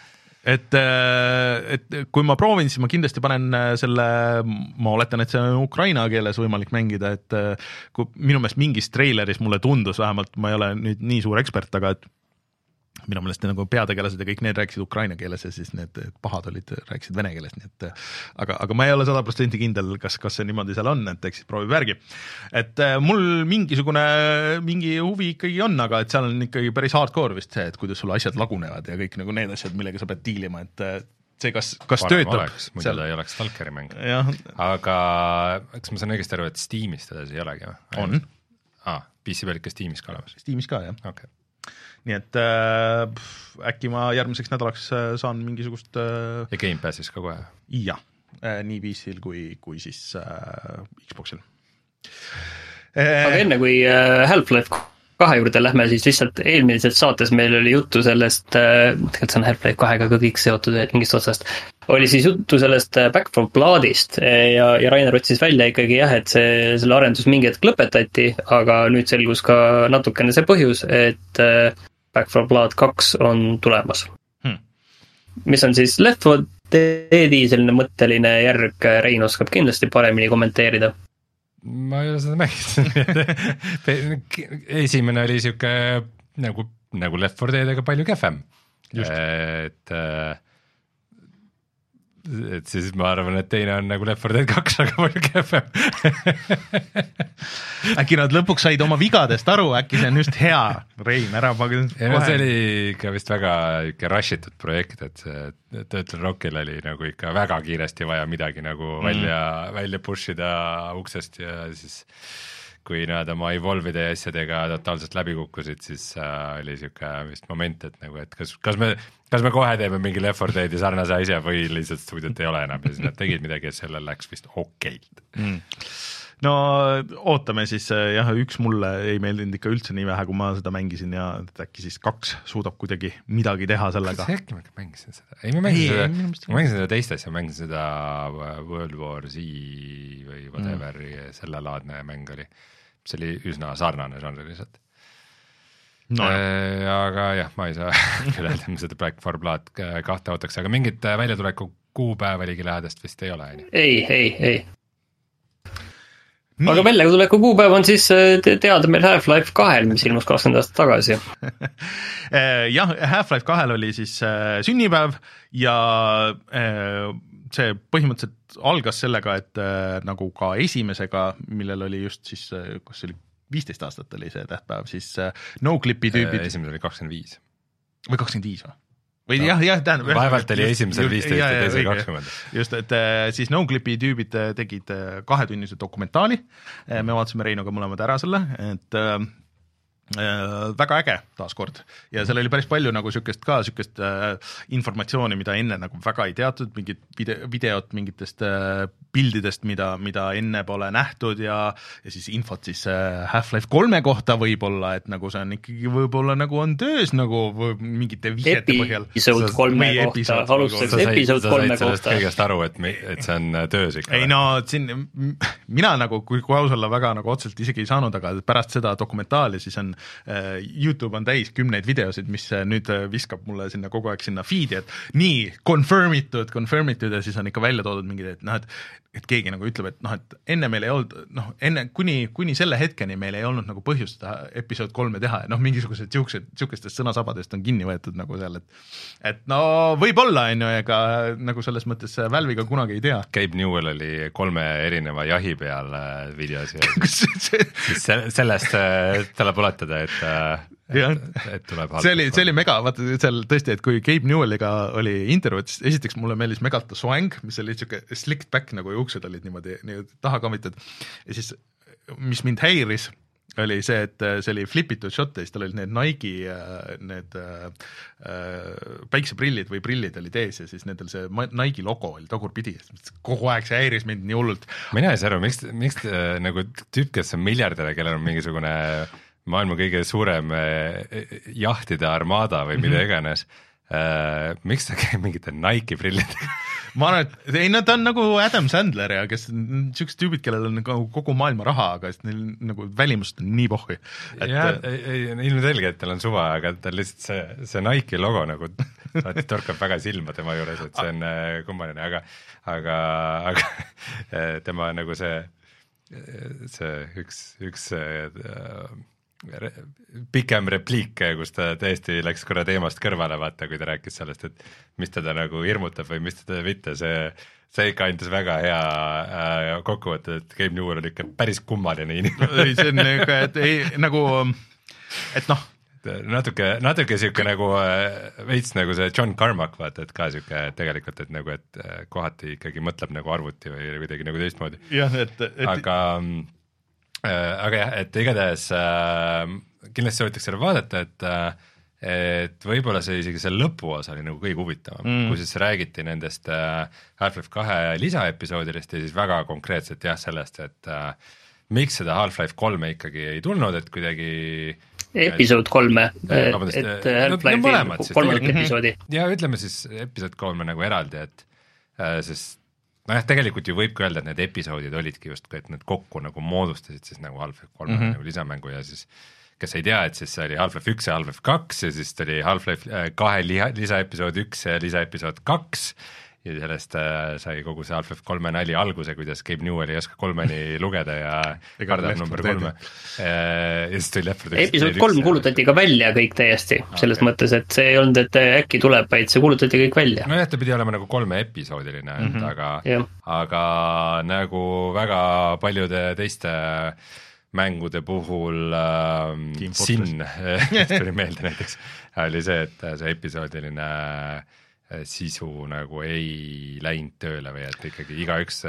et, et kui ma proovin, siis ma kindlasti panen selle, ma oletan, et see on ukraina keeles võimalik mängida, et kui minu meelest mingis treileris mulle tundus vähemalt, ma ei ole nüüd nii suur ekspert, aga et minu meelest nagu peategelased ja kõik need rääkisid ukraina keeles ja siis need pahad olid, rääkisid vene keeles, nii et aga, aga ma ei ole sada protsenti kindel, kas, kas see niimoodi seal on, et eks siis proovib järgi. Et mul mingisugune, mingi huvi ikkagi on, aga et seal on ikkagi päris hardcore vist see, et kuidas sulle asjad lagunevad ja kõik nagu need asjad, millega sa pead diilima, et see kas, kas Parem töötab. Oleks, muidu seal... ta ei oleks Stalkeri mäng. Aga eks ma saan õigesti aru, et Steamis teda ei olegi või? On. Ah, P C peal ikka Steamis ka olemas? Steamis ka, jah. Okay. Nii et äh, äkki ma järgmiseks nädalaks saan mingisugust äh, ja Gamepassis ka kohe? Jah, äh, nii P C-l kui, kui siis äh, Xboxil äh, aga enne kui äh, Half-Life kahe juurde lähme, siis lihtsalt eelmises saates meil oli juttu sellest, äh, tegelikult see on Half-Life kahega ka kõik seotud mingist otsast, oli siis juttu sellest Back four Bloodist ja, ja Rainer otsis välja ikkagi jah, et see, selle arendus mingi hetk lõpetati, aga nüüd selgus ka natukene see põhjus, et äh, Back four Blood kaks on tulemas hmm. mis on siis Left four Deadi selline mõtteline järg, Rein oskab kindlasti paremini kommenteerida. Ma ei ole seda mänginud. Esimene oli siuke nagu, nagu Left four Dead, aga palju kehvem. Et, et siis ma arvan, et teine on nagu Left four Dead kaks, aga palju kehvem. Äkki nad lõpuks said oma vigadest aru, äkki see on just hea, Rein, ära ma küll. Ja no see oli ikka vist väga ikka rushitud projekt, et see Turtle Rockil oli nagu ikka väga kiiresti vaja midagi nagu mm. välja, välja push ida uksest ja siis kui nad oma Evolve'ide ja asjadega totaalselt läbi kukkusid, siis äh, oli siuke vist moment, et nagu, et kas, kas me, kas me kohe teeme mingi Left four Deadi sarnase asja või lihtsalt stuudiot ei ole enam ja siis nad tegid midagi, et sellel läks vist okeilt mm. No ootame siis, jah, üks mulle ei meeldinud ikka üldse nii vähe, kui ma seda mängisin ja äkki siis kaks suudab kuidagi midagi teha sellega. Kas äkki ma mängisin seda? Ei, ma mängisin ei, seda, ma mängisin seda teist asja, mängisin seda World War Z või whatever mm. selle laadne mäng oli. See oli üsna sarnane žanr lihtsalt no, äh, aga jah, ma ei saa küll öelda, ma seda Back four Blood kahte ootaks, aga mingit väljatuleku kuupäev oligi lähedast vist ei ole. Ei, ei, ei Nii. Aga väljatuleku kuupäev on siis teada meil Half-Life kahel, mis ilmus kakskümmend aastat tagasi. jah, Half-Life kahel oli siis sünnipäev ja see põhimõtteliselt algas sellega, et nagu ka esimesega, millel oli just siis, kas see oli viisteist aastat oli see tähtpäev, siis no-clipi tüübid. Esimesel oli kakskümmend viis. Või kakskümmend viis või? Või no, jah, jah, tähendab. Vaevalt oli esimesel viisteist ja teisel kakskümmend. Just, et siis no-clipi tüübid tegid kahetunnise dokumentaali. Me vaatasime Reinuga mõlemad ära selle, et äh, väga äge taaskord ja seal oli päris palju nagu sükest ka sükest äh, informatsiooni, mida enne nagu väga ei teatud, mingid video, videot mingitest äh, pildidest, mida, mida enne pole nähtud ja, ja siis infot siis äh, Half-Life kolme kohta võib-olla, et nagu see on ikkagi võib-olla nagu on töös nagu mingite vihjete põhjal. Episood kolme kohta, alustuseks episood kolme kohta. Sa said kõigest aru, et, me, et see on töös ikka. Ei no, siin, mina nagu, kui, kui aus olla väga nagu otseselt isegi ei saanud, aga pärast seda dokumentaali siis on YouTube on täis kümneid videosid, mis nüüd viskab mulle sinna kogu aeg sinna feed'i, et nii, confirm itud, confirm itud ja siis on ikka välja toodud mingid, et noh, et, et keegi nagu ütleb, et noh, et enne meil ei olnud, noh, enne, kuni, kuni selle hetkeni meil ei olnud nagu põhjust episood kolme teha ja noh, mingisugused siuksed, siukestest sõnasabadest on kinni võetud nagu seal, et et no võib-olla on ju, ega nagu selles mõttes Valve'iga kunagi ei tea. Gabe Newell oli kolme erineva jahi peal videos ja siis sellest tuleb oletada, et jah, see oli, see oli mega, vaata seal tõesti, et kui Gabe Newelliga oli intervjuud, siis esiteks mulle meeldis megalt ta swang, mis oli siuke slicked back, nagu juuksed olid niimoodi, niimoodi taha kammitud ja siis, mis mind häiris, oli see, et see oli flipitud shot ja siis tal olid need Nike need äh, päikseprillid või prillid olid ees ja siis nendel see Nike logo oli tagurpidi, kogu aeg see häiris mind nii hullult. Mina ei saa aru, miks, miks äh, nagu tüüp, kes on miljardär, kellel on mingisugune maailma kõige suurem jahtide armada või mida iganes, uh, miks ta käib mingite Nike prillidega? ma arvan, et ei, no ta on nagu Adam Sandler ja kes niisugused tüübid, kellel on nagu kogu maailma raha, aga neil nagu välimust on nii pohhi. Et... jah, ilmselge, et tal on suva, aga tal lihtsalt see, see Nike logo nagu torkab väga silma tema juures, et see on kummaline, aga aga, aga tema nagu see see üks, üks äh, pikem repliik, kus ta täiesti läks korra teemast kõrvale, vaata, kui ta rääkis sellest, et mis teda nagu hirmutab või mis teda mitte, see see ikka andis väga hea äh, kokkuvõte, et Gabe Newell on ikka päris kummaline inimene. ei, see on nagu, et ei, nagu, et noh, natuke, natuke siuke nagu veits nagu see John Carmack, vaata, et ka siuke tegelikult, et nagu, et kohati ikkagi mõtleb nagu arvuti või kuidagi nagu teistmoodi. jah, et, et aga äh, aga jah, et igatahes äh, kindlasti soovitaks selle vaadata, et äh, et võib-olla see isegi see lõpuosa oli nagu kõige huvitavam mm., kui siis räägiti nendest äh, Half-Life kahe lisaepisoodidest ja siis väga konkreetselt jah, sellest, et äh, miks seda Half-Life kolme ikkagi ei tulnud, et kuidagi episood kolme, et Half-Life'i no, kolmandat episoodi. ja ütleme siis episood kolme nagu eraldi, et äh, sest nojah, tegelikult ju võibki öelda, et need episoodid olidki justkui, et need kokku nagu moodustasid siis nagu Half-Life kolme mm -hmm. nagu lisamängu ja siis kes ei tea, et siis see oli Half-Life üks ja Half-Life kaks ja siis tuli Half-Life kahe lisaepisood üks ja lisaepisood kaks ja sellest äh, sai kogu see Half-Life kolme nali alguse, kuidas Gabe Newell ei oska kolmeni lugeda ja kardab number kolme. ja siis tuli Left four Dead. episood kolm kuulutati ka välja kõik täiesti, selles okay. mõttes, et see ei olnud, et äkki tuleb, vaid see kuulutati kõik välja. nojah, ta pidi olema nagu kolme episoodiline mm, -hmm. aga, yeah. aga nagu väga paljude teiste mängude puhul äh, Sin tuli meelde näiteks, oli see, et see episoodiline sisu nagu ei läinud tööle või et ikkagi igaüks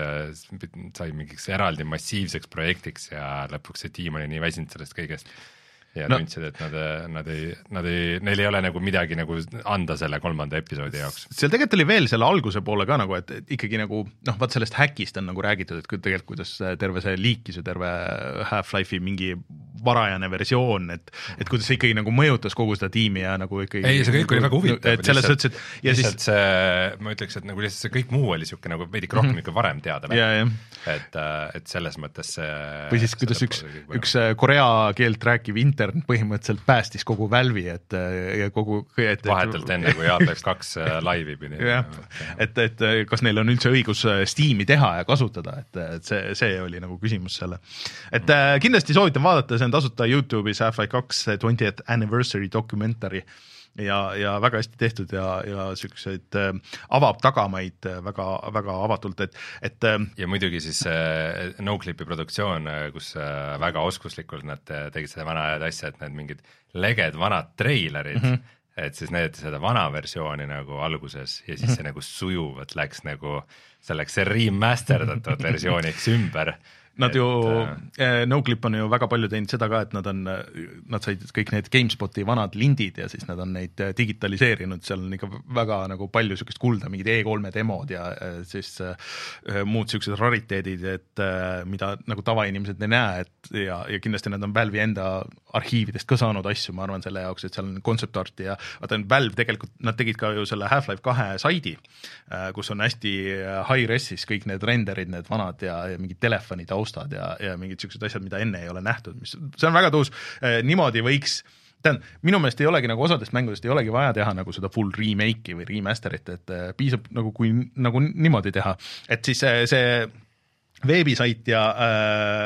sai mingiks eraldi massiivseks projektiks ja lõpuks see tiim oli nii väsinud sellest kõigest ja no. tundsid, et nad, nad ei, nad ei, neil ei ole nagu midagi nagu anda selle kolmanda episoodi jaoks. seal tegelikult oli veel selle alguse poole ka nagu, et, et ikkagi nagu noh, vaat sellest häkist on nagu räägitud, et tegelikult kuidas terve see liikis ja terve Half-Life'i mingi varajane versioon, et, et kuidas see ikkagi nagu mõjutas kogu seda tiimi ja nagu ikkagi ei, see kõik oli väga huvitav. Et selles mõttes, et ja lihtsalt siis see, ma ütleks, et nagu lihtsalt see kõik muu oli siuke nagu veidik rohkem mm -hmm. varem teada. Ja, ja. Et, et selles mõttes see või siis kuidas üks, üks korea keelt rääkiv intern põhimõtteliselt päästis kogu Valve'i, et ja kogu et, vahetult enne, kui Half-Life kaks laivi pidi. jah, et, et kas neil on üldse õigus Steam'i teha ja kasutada, et, et see, see oli nagu küsimus selle. Et mm. kindlasti soovitan vaadata, see on tasuta YouTube'is Half-Life kaks twentieth anniversary documentary ja, ja väga hästi tehtud ja, ja siukseid äh, avab tagamaid väga, väga avatult, et, et äh, Mm. ja muidugi siis äh, NoClipi produktsioon, kus äh, väga oskuslikult nad tegid seda vana ajad asja, et need mingid leged vanad treilerid mm, -hmm. et siis need seda vana versiooni nagu alguses ja siis see mm -hmm. nagu sujuvalt läks nagu selleks remasterdatud versiooniks ümber. Nad ju, äh, NoClip on ju väga palju teinud seda ka, et nad on, nad said kõik need GameSpoti vanad lindid ja siis nad on neid digitaliseerinud, seal on ikka väga nagu palju niisugust kulda, mingid E kolme demod ja äh, siis äh, muud niisugused rariteedid, et äh, mida nagu tavainimesed ei näe, et ja, ja kindlasti nad on Valve'i enda arhiividest ka saanud asju, ma arvan selle jaoks, et seal on concept arti ja vaata, Valve tegelikult, nad tegid ka ju selle Half-Life kahe saidi, äh, kus on hästi high-res'is kõik need renderid, need vanad ja, ja mingid telefoni taustad ja, ja mingid niisugused asjad, mida enne ei ole nähtud, mis see on väga tõus, eh, niimoodi võiks, tähendab, minu meelest ei olegi nagu osadest mängudest ei olegi vaja teha nagu seda full remake'i või remasterit, et eh, piisab nagu kui nagu niimoodi teha, et siis see, see veebisait ja äh,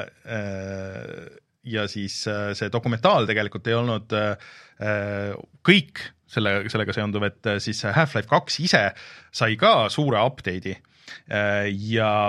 äh, ja siis äh, see dokumentaal tegelikult ei olnud äh, kõik selle, sellega seonduv, et siis Half-Life kaks ise sai ka suure update'i äh, ja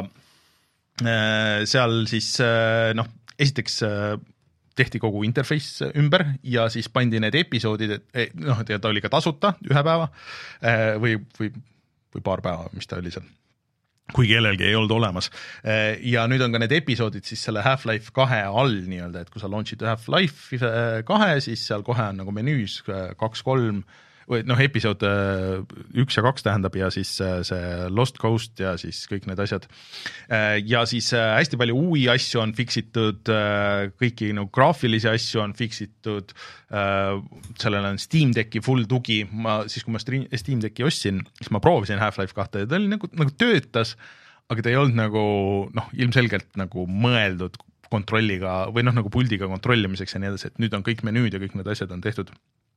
seal siis noh, esiteks tehti kogu interface ümber ja siis pandi need episoodid, et noh, et ta oli ka tasuta ühe päeva või, või, või paar päeva, mis ta oli seal, kui kellelgi ei olnud olemas. Ja nüüd on ka need episoodid siis selle Half-Life kahe all nii-öelda, et kui sa launch'id Half-Life kahe, siis seal kohe on nagu menüüs kaks, kolm, või noh, episood üks ja kaks tähendab ja siis see Lost Coast ja siis kõik need asjad. Ja siis hästi palju uusi asju on fiksitud, kõiki nagu graafilisi asju on fiksitud, sellel on Steam Decki full tugi, ma siis kui ma Steam Decki ostsin, siis ma proovisin Half-Life kahte ja ta oli nagu, nagu töötas, aga ta ei olnud nagu noh, ilmselgelt nagu mõeldud kontrolliga või noh, nagu puldiga kontrollimiseks ja nii edasi, et nüüd on kõik menüüd ja kõik need asjad on tehtud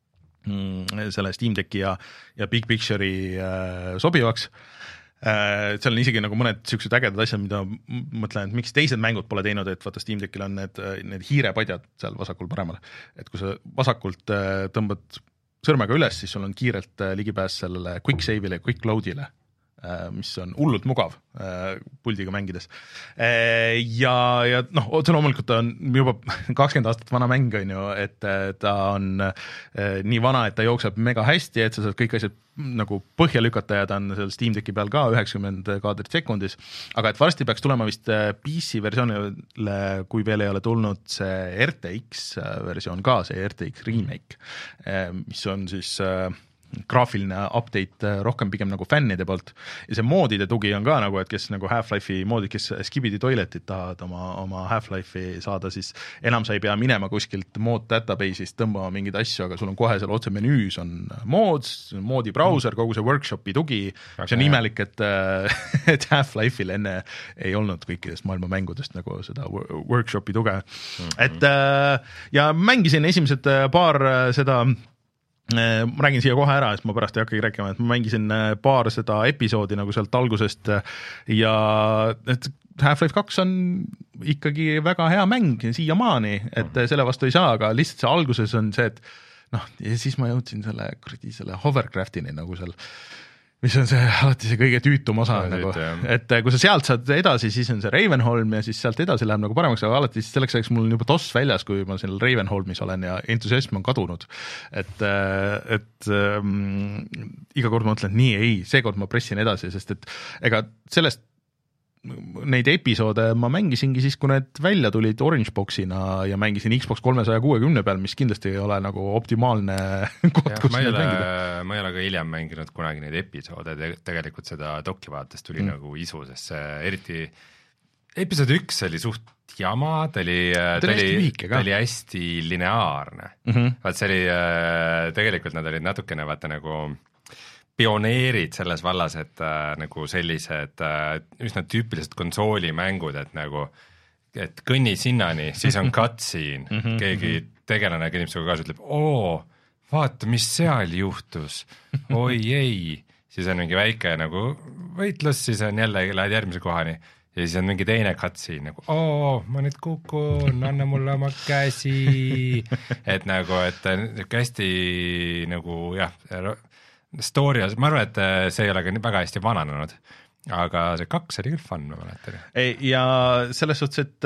selle Steam Decki ja, ja Big Picture'i äh, sobivaks äh,. seal on isegi nagu mõned siuksed ägedad asjad, mida mõtlen, et miks teised mängud pole teinud, et vaata Steam Deckil on need, need hiirepadjad seal vasakul paremal, et kui sa vasakult äh, tõmbad sõrmega üles, siis sul on kiirelt äh, ligipääs sellele quick save'ile ja quick load'ile, mis on hullult mugav puldiga mängides. Ja, ja noh, otse loomulikult on juba kakskümmend aastat vana mäng, on ju, et ta on nii vana, et ta jookseb mega hästi, et sa saad kõik asjad nagu põhja lükata ja ta on seal Steam Decki peal ka üheksakümmend kaadrit sekundis, aga et varsti peaks tulema vist P C versioonile, kui veel ei ole tulnud see R T X versioon ka, see R T X remake, mis on siis graafiline update rohkem pigem nagu fännide poolt ja see moodide tugi on ka nagu, et kes nagu Half-Life'i moodid, kes Skibidi Toiletit tahavad oma, oma Half-Life'i saada, siis enam sa ei pea minema kuskilt mood database'ist tõmbama mingeid asju, aga sul on kohe seal otse menüüs on mods, moodi brauser, kogu see workshopi tugi, see on imelik, et, et Half-Life'il enne ei olnud kõikidest maailma mängudest nagu seda workshopi tuge, mm-hmm. et ja mängisin esimesed paar seda ma räägin siia kohe ära, sest ma pärast ei hakkagi rääkima, et ma mängisin paar seda episoodi nagu sealt algusest ja et Half-Life kaks on ikkagi väga hea mäng siiamaani, et selle vastu ei saa, aga lihtsalt see alguses on see, et noh, ja siis ma jõudsin selle, kuradi selle hovercraftini nagu seal, mis on see alati see kõige tüütum osa, ja nagu, et kui sa sealt saad edasi, siis on see Ravenholm ja siis sealt edasi läheb nagu paremaks, aga alati selleks ajaks mul on juba toss väljas, kui ma seal Ravenholmis olen ja entusiasm on kadunud. Et, et ähm, iga kord ma mõtlen, et nii ei, seekord ma pressin edasi, sest et ega sellest neid episoode ma mängisingi siis, kui need välja tulid Orange Boxina ja mängisin Xbox kolmesaja kuuekümne peal, mis kindlasti ei ole nagu optimaalne koht, kus ma ei ole, ma ei ole ka hiljem mänginud kunagi neid episoode, tegelikult seda dokki vaadates tuli mm. nagu isu, sest see eriti episood üks oli suht jama, ta oli, ta oli, ta oli hästi lineaarne mm. -hmm. vaat see oli, tegelikult nad olid natukene vaata nagu pioneerid selles vallas, et äh, nagu sellised äh, üsna tüüpilised konsoolimängud, et nagu, et kõnni sinnani, siis on cutscene, mm -hmm, keegi mm -hmm. tegelane kõnnib sinuga kaasa, ütleb, oo, vaata, mis seal juhtus, oi ei, siis on mingi väike nagu võitlus, siis on jälle, lähed järgmise kohani ja siis on mingi teine cutscene nagu, oo, ma nüüd kukun, anna mulle oma käsi, et nagu, et hästi nagu jah, story, ma arvan, et see ei ole ka väga hästi vananenud, aga see kaks oli küll fun, ma mäletan. Ja selles suhtes, et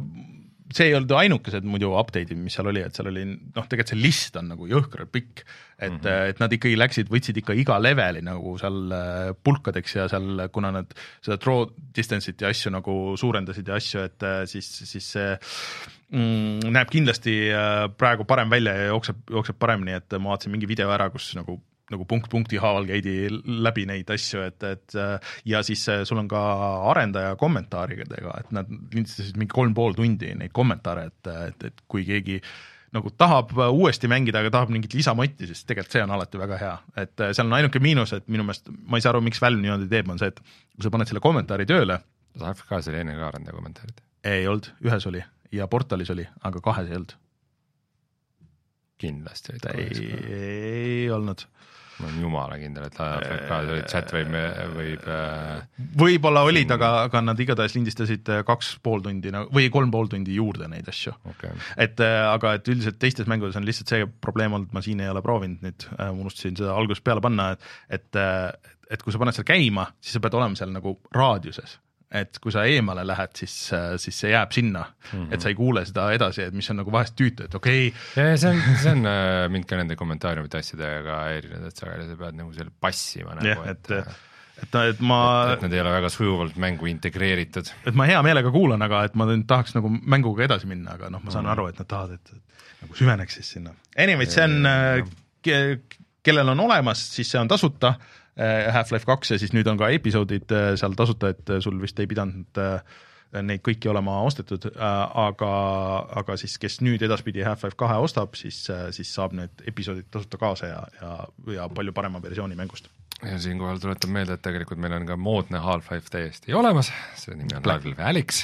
see ei olnud ainukesed muidu update'id, mis seal oli, et seal oli, noh, tegelikult see list on nagu jõhkralt pikk, et, mm -hmm. et nad ikkagi läksid, võtsid ikka iga leveli nagu seal pulkadeks ja seal, kuna nad seda draw distance'it ja asju nagu suurendasid ja asju, et siis, siis see mm, näeb kindlasti praegu parem välja ja jookseb, jookseb paremini, et ma vaatasin mingi video ära, kus nagu nagu punkt punkti haaval käidi läbi neid asju, et, et ja siis sul on ka arendaja kommentaaridega, et nad lindistasid mingi kolm pool tundi neid kommentaare, et, et, et kui keegi nagu tahab uuesti mängida, aga tahab mingit lisamotti, siis tegelikult see on alati väga hea, et seal on ainuke miinus, et minu meelest, ma ei saa aru, miks Valve niimoodi teeb, on see, et kui sa paned selle kommentaari tööle. Tahab ka selle enne ka arendaja kommentaarid? Ei olnud, ühes oli ja portalis oli, aga kahes ei olnud. Kindlasti olid kohes ka? Ei olnud. Ma olen jumala kindel, et ka chat võib, võib võib-olla olid, aga, aga nad igatahes lindistasid kaks pool tundi või kolm pool tundi juurde neid asju. Okay. Et, aga et üldiselt teistes mängudes on lihtsalt see probleem olnud, ma siin ei ole proovinud nüüd, ma unustasin seda algusest peale panna, et, et, et kui sa paned seal käima, siis sa pead olema seal nagu raadiuses. Et kui sa eemale lähed, siis, siis see jääb sinna, mm -hmm. et sa ei kuule seda edasi, et mis on nagu vahest tüütu, et okei okay.. see on, see on mind ka nende kommentaariumite asjadega häirinud, et sa pead nagu selle passima nagu, yeah, et, et, et, et ma et, et nad ei ole väga sujuvalt mängu integreeritud. Et ma hea meelega kuulan, aga et ma tahaks nagu mänguga edasi minna, aga noh, ma saan mm -hmm. aru, et nad tahavad, et, et nagu süveneks siis sinna. Anyways, see on kellel on olemas, siis see on tasuta, Half-Life kaks ja siis nüüd on ka episoodid seal tasuta, et sul vist ei pidanud neid kõiki olema ostetud, aga, aga siis, kes nüüd edaspidi Half-Life kahe ostab, siis, siis saab need episoodid tasuta kaasa ja, ja, ja palju parema versiooni mängust. Ja siinkohal tuletan meelde, et tegelikult meil on ka moodne Half-Life täiesti olemas, see nimi on Half-Life Alyx,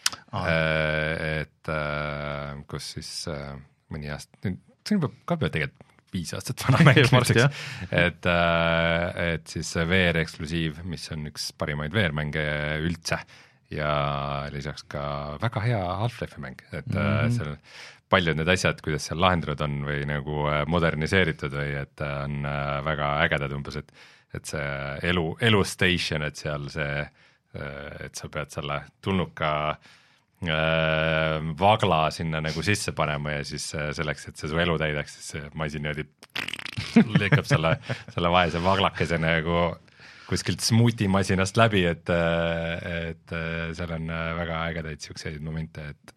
et kus siis mõni aast, see on ka peal tegelikult viis aastat vana mäng, et, et siis V R-eksklusiiv, mis on üks parimaid V R-mänge üldse ja lisaks ka väga hea Half-Life mäng, et mm-hmm. seal paljud need asjad, kuidas seal lahendatud on või nagu moderniseeritud või et on väga ägedad umbes, et, et see elu, elustation, et seal see, et sa pead selle tulnuka vagla sinna nagu sisse panema ja siis selleks, et see su elu täidaks, siis see masin niimoodi lõikab selle, selle vaese vaglakese nagu kuskilt smuuti masinast läbi, et, et seal on väga ägedaid siukseid momente, et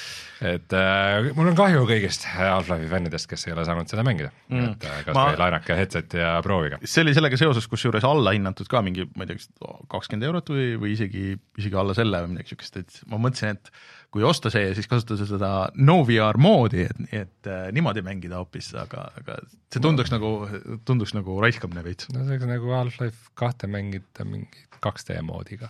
et äh, mul on kahju kõigist Half-Life'i fännidest, kes ei ole saanud seda mängida mm. et kas ma... või laenake headset ja prooviga. See oli sellega seoses, kus juures alla hinnatud ka mingi, ma ei tea, kakskümmend eurot või, või isegi, isegi alla selle või midagi siukest, et ma mõtlesin, et kui osta see, siis kasutada seda no V R moodi, et, et äh, niimoodi mängida hoopis, aga, aga see tunduks no. nagu, tunduks nagu raiskamine veits. No see on nagu Half-Life kahte mängida mingi kaks D moodiga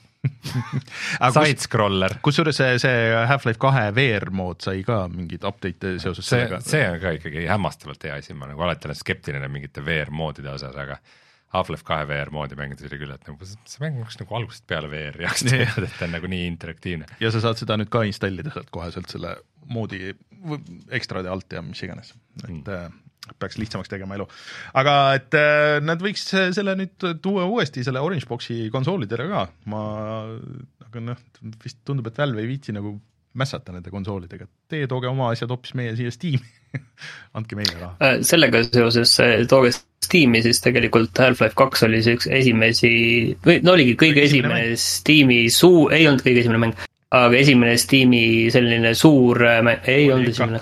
Side-scroller. Kusjuures see, see Half-Life kahe V R mood sai ka mingid update seoses see, sellega. See on ka ikkagi hämmastavalt hea asi, ma nagu alati olen skeptiline mingite V R moodide osas, aga Half-Life kahe V R moodi mängides oli küll, et nagu, see mäng oleks nagu algusest peale V R jaoks tehtud, et ta on nagu nii interaktiivne. Ja sa saad seda nüüd ka installida sealt koheselt selle moodi ekstrade alt ja mis iganes, et mm. peaks lihtsamaks tegema elu. Aga et nad võiks selle nüüd tuua uuesti selle Orange Boxi konsoolidele ka, ma, aga noh, vist tundub, et Valve ei viitsi nagu mässata nende konsoolidega, teie tooge oma asjad hoopis meie siia Steam'i, andke meile raha. Sellega seoses tooge Steam'i, siis tegelikult Half-Life kaks oli see üks esimesi, või no oligi kõige esimene, esimene Steam'i suu, ei olnud kõige esimene mäng, aga esimene Steam'i selline suur mäng, ei olnud esimene.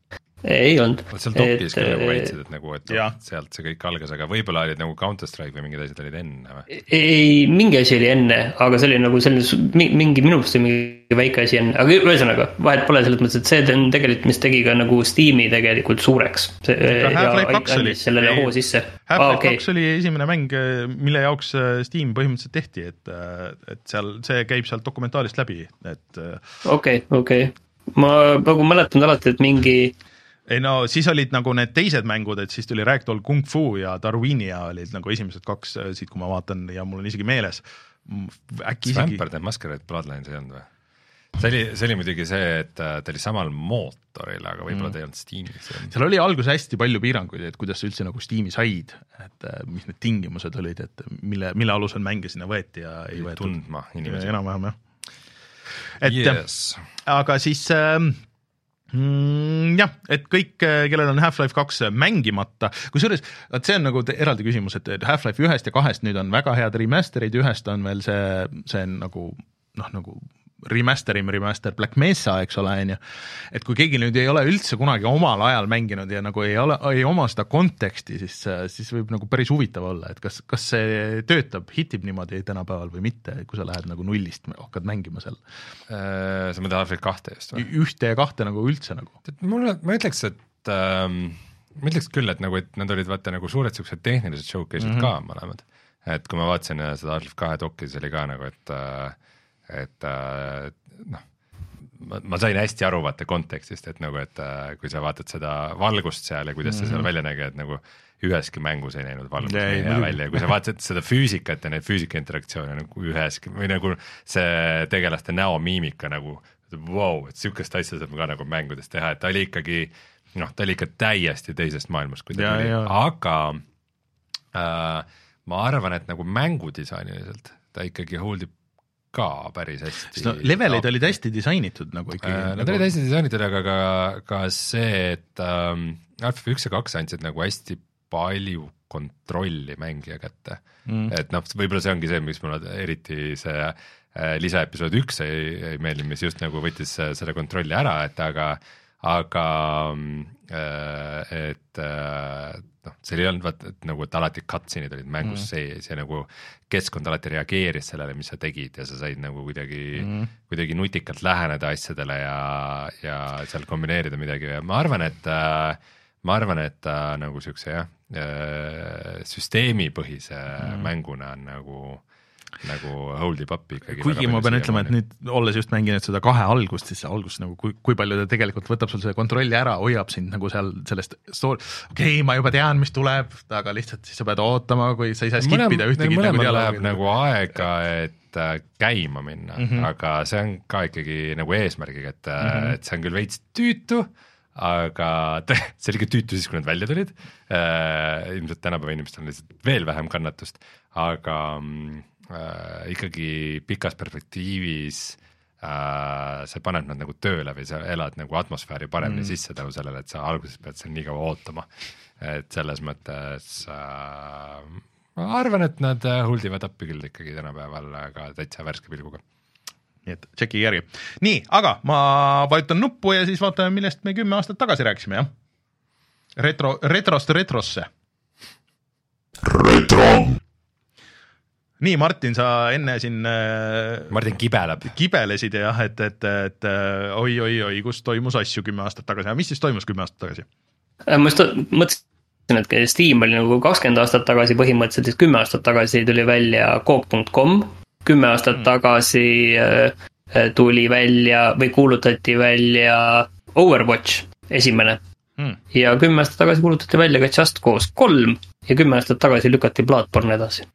Ei olnud. Seal topis küll nagu väitsid, et nagu, et ja. Sealt see kõik algas, aga võib-olla olid nagu Counter-Strike või mingid asjad olid enne või? Ei, mingi asi oli enne, aga see oli nagu selline, mingi minu poolt mingi väike asi enne, aga ühesõnaga, vahet pole selles mõttes, et see on tegelikult, mis tegi ka nagu Steam'i tegelikult suureks. Half-Life kaks oli. Sellele hoo sisse. Half-Life ah, okay. kaks oli esimene mäng, mille jaoks Steam põhimõtteliselt tehti, et, et seal, see käib sealt dokumentaalist läbi, et okei, okei. Ma nagu mäletan alati, et mingi ei no siis olid nagu need teised mängud, et siis tuli Ragdoll Kung Fu ja Darwinia olid nagu esimesed kaks siit, kui ma vaatan ja mul on isegi meeles. Äkki isegi... Vampire the Masquerade Bloodlines ei olnud või? See oli, see oli muidugi see, et ta oli samal mootoril, aga võib-olla mm. ta ei olnud Steamis. Seal oli alguses hästi palju piiranguid, et kuidas sa üldse nagu Steami said, et mis need tingimused olid, et mille, mille alusel mänge sinna võeti ja ei võetud. Tundma inimesi. Enam-vähem jah. Et, yes. Aga siis... Äh, Mm, jah, et kõik, kellel on Half-Life kaks mängimata, kusjuures, et see on nagu eraldi küsimus, et Half-Life ühest ja kahest nüüd on väga head remasterid, ühest on veel see, see on nagu, noh, nagu remasterim, remaster Black Mesa, eks ole, on ju, et kui keegi nüüd ei ole üldse kunagi omal ajal mänginud ja nagu ei ole, ei oma seda konteksti, siis, siis võib nagu päris huvitav olla, et kas, kas see töötab, hitib niimoodi tänapäeval või mitte, kui sa lähed nagu nullist, hakkad mängima seal. Sa mõtled Half-Life kahte just või? Ühte ja kahte nagu üldse nagu. Mulle, ma ütleks, et ähm, ma ütleks küll, et nagu, et nad olid vaata nagu suured siuksed tehnilised showcase'id mm-hmm. ka mõlemad, et kui ma vaatasin seda Half-Life kahe dokki, see oli ka nagu, et et noh, ma, ma sain hästi aru vaata kontekstist, et nagu, et kui sa vaatad seda valgust seal ja kuidas mm-hmm. see seal välja nägi, et nagu üheski mängus ei näinud valgus nii hea välja ja kui sa vaatad seda füüsikat ja neid füüsika interaktsioone nagu üheski või nagu see tegelaste näo miimika nagu wow, et sükest asja saab ka nagu mängudes teha, et ta oli ikkagi noh, ta oli ikka täiesti teisest maailmast, kui ta ja, oli, aga äh, ma arvan, et nagu mängudisainiliselt ta ikkagi holdib ka päris hästi. No, leveleid olid hästi disainitud nagu ikkagi. Äh, nad nagu... olid hästi disainitud, aga ka, ka see, et ähm, Half-Life üks ja kaks andsid nagu hästi palju kontrolli mängija kätte. Mm. Et noh, võib-olla see ongi see, mis mulle eriti see äh, lisaepisood üks ei, ei meeldi, mis just nagu võttis selle kontrolli ära, et aga aga et noh, seal ei olnud vaat, et nagu, et alati cutscene'id olid mängus mm. sees ja nagu keskkond alati reageeris sellele, mis sa tegid ja sa said nagu kuidagi mm., kuidagi nutikalt läheneda asjadele ja, ja seal kombineerida midagi ja ma arvan, et ma arvan, et ta nagu siukse jah, süsteemipõhise mm. mänguna on nagu nagu hold'i pappi ikkagi. Kuigi ma pean ütlema, et nüüd olles just mänginud seda kahe algust, siis see algus nagu kui, kui palju ta tegelikult võtab sul selle kontrolli ära, hoiab sind nagu seal sellest story, okei okay,, ma juba tean, mis tuleb, aga lihtsalt siis sa pead ootama, kui sa ei saa skipida ühtegi nagu dialoogi. Läheb nagu aega, et käima minna mm, -hmm. aga see on ka ikkagi nagu eesmärgiga, et mm, -hmm. et see on küll veits tüütu, aga see oli ikka tüütu siis, kui nad välja tulid. Äh, ilmselt tänapäeva inimestel on lihtsalt veel vähem kannatust, aga äh, ikkagi pikas perspektiivis äh, see paneb nad nagu tööle või sa elad nagu atmosfääri paremini mm. sisse tänu sellele, et sa alguses pead seal nii kaua ootama. Et selles mõttes äh, ma arvan, et nad huldivad appi küll ikkagi tänapäeval ka täitsa värske pilguga. Nii et tšeki järgi. Nii, aga ma vajutan nuppu ja siis vaatame, millest me kümme aastat tagasi rääkisime, jah? Retro, retrost retrosse. Retro! Nii, Martin, sa enne siin Martin kibeleb. Kibelesid jah, et, et, et oi, oi, oi, kus toimus asju kümme aastat tagasi. Ja mis siis toimus kümme aastat tagasi? Ma just mõtlesin, et Steam oli nagu kakskümmend aastat tagasi põhimõtteliselt, siis kümme aastat tagasi tuli välja coop punkt com, kümme aastat hmm. tagasi tuli välja või kuulutati välja Overwatch esimene hmm. ja kümme aastat tagasi kuulutati välja ka Just Cause kolm ja kümme aastat tagasi lükati Bloodborne edasi.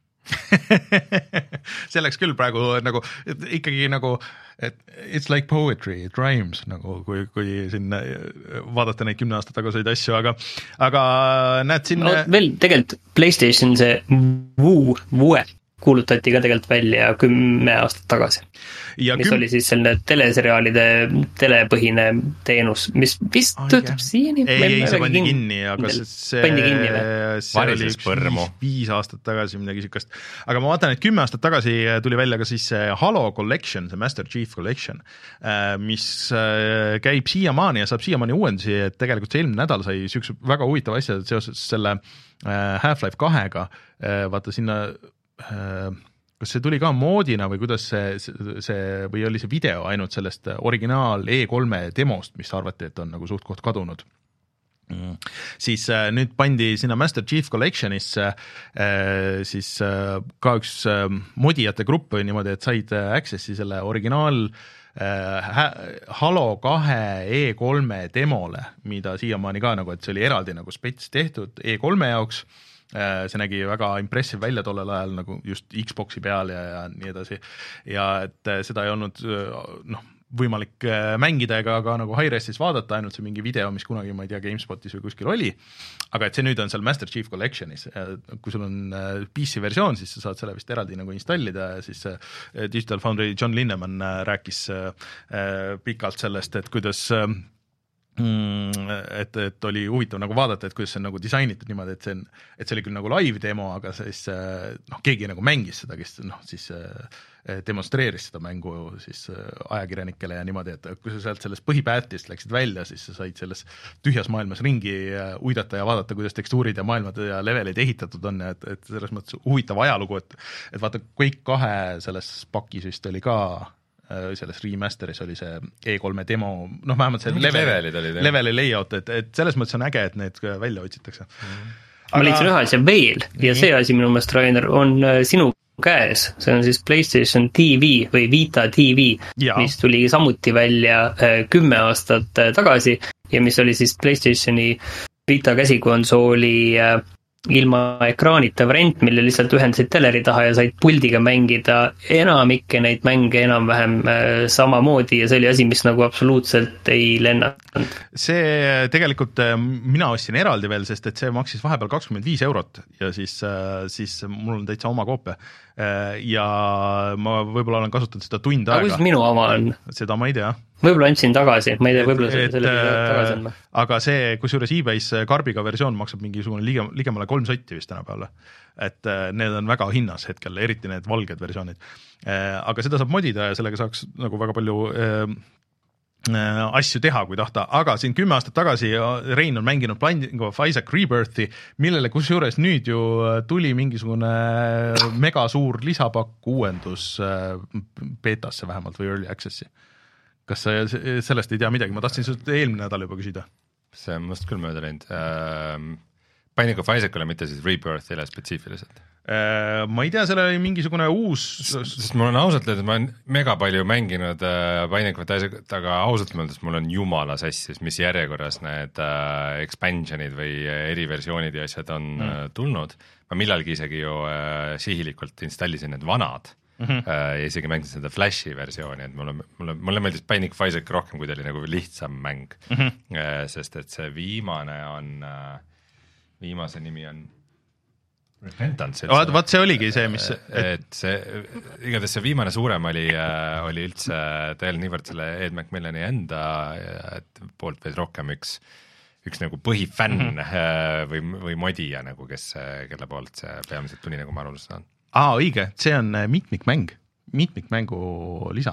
See läks küll praegu nagu ikkagi nagu et it's like poetry, it rhymes nagu kui, kui siin vaadata neid kümne aastat tagaseid asju, aga aga näed siin no, veel tegelikult PlayStation see Wuu, Wue kuulutati ka tegelikult välja kümme aastat tagasi. Ja mis küm... oli siis selline teleseriaalide telepõhine teenus, mis vist oh, töötab siiani. Ei, ei, see pandi kinni, aga see, kinni see oli üks viis, viis aastat tagasi midagi sükast. Aga ma vaatan, et kümme aastat tagasi tuli välja ka siis see Halo Collection, see Master Chief Collection, mis käib siiamaani ja saab siiamaani uuendusi, et tegelikult see eelmine nädal sai üks väga huvitav asja seoses selle Half-Life kahega, vaata sinna kas see tuli ka moodina või kuidas see, see või oli see video ainult sellest originaal E kolme demost, mis arvati, et on nagu suht koht kadunud. Mm. Siis äh, nüüd pandi sinna Master Chief Collectionisse äh, siis äh, ka üks äh, modijate grupp või niimoodi, et said äh, accessi selle originaal äh, Halo kahe E kolme demole, mida siiamaani ka nagu, et see oli eraldi nagu spets tehtud E kolme jaoks. See nägi väga impressive välja tollel ajal nagu just Xboxi peal ja, ja nii edasi ja et seda ei olnud noh, võimalik mängida ega ka nagu high-restis vaadata, ainult see mingi video, mis kunagi, ma ei tea, GameSpotis või kuskil oli, aga et see nüüd on seal Master Chief Collectionis, kui sul on P C versioon, siis sa saad selle vist eraldi nagu installida ja siis Digital Foundry John Linneman rääkis pikalt sellest, et kuidas et, et oli huvitav nagu vaadata, et kuidas see on nagu disainitud niimoodi, et see on, et see oli küll nagu live demo, aga siis noh, keegi nagu mängis seda, kes noh, siis demonstreeris seda mängu siis ajakirjanikele ja niimoodi, et kui sa sealt sellest põhipäätist läksid välja, siis sa said selles tühjas maailmas ringi uidata ja vaadata, kuidas tekstuurid ja maailmad ja levelid ehitatud on ja et, et selles mõttes huvitav ajalugu, et, et vaata Quake kahe selles pakis vist oli ka selles remasteris oli see E kolme demo, noh vähemalt see level, leveli layout, et, et selles mõttes on äge, et need välja otsitakse. Mm. Aga... ma leidsin ühe asja veel ja see asi minu meelest, Rainer, on sinu käes, see on siis PlayStation T V või Vita T V, ja. Mis tuli samuti välja kümme aastat tagasi ja mis oli siis PlayStationi Vita käsikonsooli ilma ekraanita variant, mille lihtsalt ühendasid teleri taha ja said puldiga mängida enamikke neid mänge enam-vähem samamoodi ja see oli asi, mis nagu absoluutselt ei lennanud. See tegelikult mina ostsin eraldi veel, sest et see maksis vahepeal kakskümmend viis eurot ja siis, siis mul on täitsa oma koopia ja ma võib-olla olen kasutanud seda tund aega. Aga kus minu oma on? Seda ma ei tea. Võib-olla andsin tagasi, ma ei tea, võib-olla et, selle tagasi andma. Aga see, kusjuures eBay's karbiga versioon maksab mingisugune liige, ligemale kolm sotti vist tänapäeval. Et need on väga hinnas hetkel, eriti need valged versioonid. Aga seda saab modida ja sellega saaks nagu väga palju asju teha, kui tahta, aga siin kümme aastat tagasi Rein on mänginud Binding of Isaac Rebirthi, millele kusjuures nüüd ju tuli mingisugune mega suur lisapakk uuendus betasse vähemalt või early access'i. Kas sa sellest ei tea midagi? Ma tahtsin sinult eelmine nädal juba küsida. See on must küll mööda läinud. Binding of Isaacule, mitte siis Rebirthile spetsiifiliselt. Ma ei tea, selle oli mingisugune uus... Sest mul on ausalt öeldes, ma olen mega palju mänginud Binding of Isaac, aga ausalt mõeldes mul on jumala sassis, mis järjekorras need uh, expansionid või eriversioonid ja asjad on mm. tulnud. Ma millalgi isegi ju uh, sihilikult installisin need vanad mm-hmm. uh, ja isegi mängisin seda Flashi versiooni, et mulle, mulle, mulle meeldis Binding of Isaac rohkem, kui ta oli nagu lihtsam mäng mm-hmm. uh, sest et see viimane on uh, viimase nimi on Repentance. Vaat, vaat see oligi see, mis... Et, et see, igatahes see viimane suurem oli, oli üldse täiel niivõrd selle Ed McMillani enda et poolt veid rohkem üks, üks nagu põhifänn mm-hmm. või, või modija, nagu, kes, kelle poolt see peamiselt tuli, nagu ma arulustan. Aa, õige, see on mitmikmäng, mitmikmängu lisa.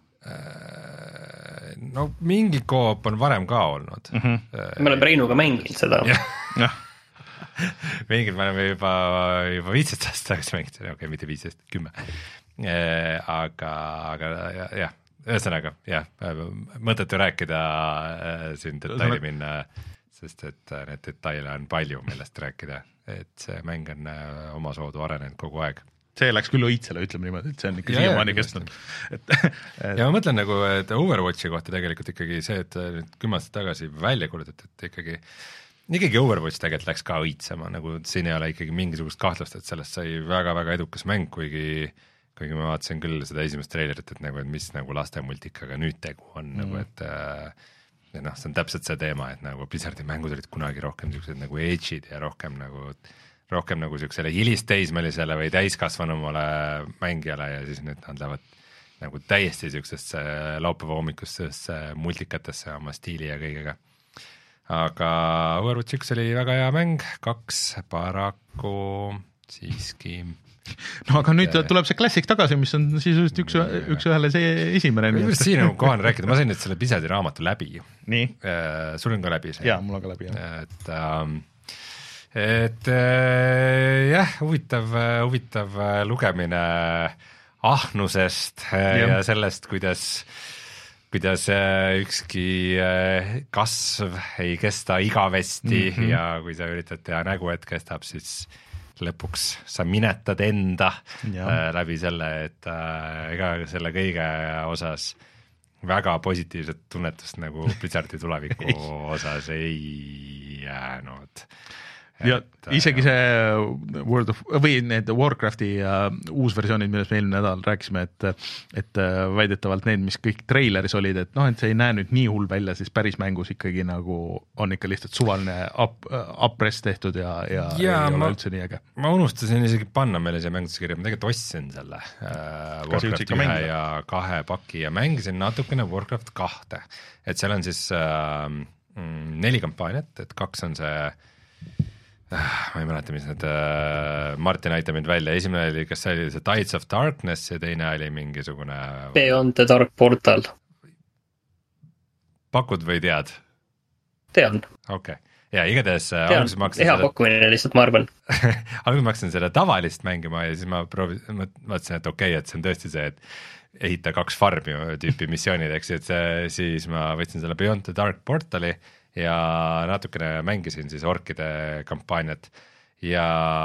No mingi koop on varem ka olnud. Mm-hmm. Me oleme Reinuga mänginud seda. Jah. mingid me oleme juba, juba viisteist aastat tagasi mänginud, okei okay,, mitte viisteist, kümme. Aga, aga jah, ühesõnaga, jah, mõttetu rääkida siin detaili minna, sest et need detaile on palju, millest rääkida, et see mäng on oma soodu arenenud kogu aeg. See läks küll õitsele, ütleme niimoodi, et see on ikka siiamaani kestnud. Et, et... ja ma mõtlen nagu, et Overwatchi kohta tegelikult ikkagi see, et nüüd kümme aastat tagasi välja kuulutat, et ikkagi ikkagi Overwatch tegelikult läks ka õitsema, nagu siin ei ole ikkagi mingisugust kahtlust, et sellest sai väga-väga edukas mäng, kuigi, kuigi ma vaatasin küll seda esimest trailerit, et, nagu, et mis nagu laste multikaga nüüd tegu on, mm. nagu, et ja noh, see on täpselt see teema, et nagu Blizzardi mängud olid kunagi rohkem sellised nagu edge'id ja rohkem nagu, rohkem nagu sellisele hilisteismelisele või täiskasvanumale mängijale ja siis nüüd nad lähevad nagu täiesti sellisesse laupäeva hommikustesse multikatesse oma stiili ja kõigega. Aga Overwatch üks oli väga hea mäng, kaks paraku siiski. No aga nüüd tuleb see klassik tagasi, mis on sisuliselt üks, üks ühele see esimene. Kuidas siin on kohane rääkida, ma sain nüüd selle Blizzardi raamatu läbi. Nii? Sul on ka läbi see? Jaa, mul on ka läbi. Et, et jah, huvitav, huvitav lugemine ahnusest ja, ja sellest, kuidas kuidas ükski kasv ei kesta igavesti mm-hmm. ja kui sa üritad teha nägu, et kestab, siis lõpuks sa minetad enda ja. läbi selle, et ega selle kõige osas väga positiivset tunnetust nagu Blizzardi tuleviku osas ei jäänud. Ja et, isegi see World of, või need Warcrafti uh, uusversioonid, millest me eelmine nädal rääkisime, et, et uh, väidetavalt need, mis kõik traileris olid, et noh, et see ei näe nüüd nii hull välja, siis päris mängus ikkagi nagu on ikka lihtsalt suvaline up, up-press tehtud ja, ja, ja ei ma, ole üldse nii äge. Ma unustasin isegi panna meile see mängutuskirja, ma tegelikult ostsin selle uh, Warcraft ühe ja kahe paki ja mängisin natukene Warcraft kahte. Et seal on siis uh, neli kampaaniat, et kaks on see ma ei mäleta, mis need uh, Martin aitab mind välja, esimene oli, kas see oli see Tides of Darkness ja teine oli mingisugune Beyond the Dark Portal. Pakud või tead? Tean. Okei, okay. Ja igatahes tean, hea seda... pakkumine lihtsalt, ma arvan alguses ma hakkasin seda tavalist mängima ja siis ma proovis, ma vaatasin, et okei okay,, et see on tõesti see, et ehita kaks farmi tüüpi missioonid, eks, et see, siis ma võtsin selle Beyond the Dark Portali ja natukene mängisin siis orkide kampaaniat ja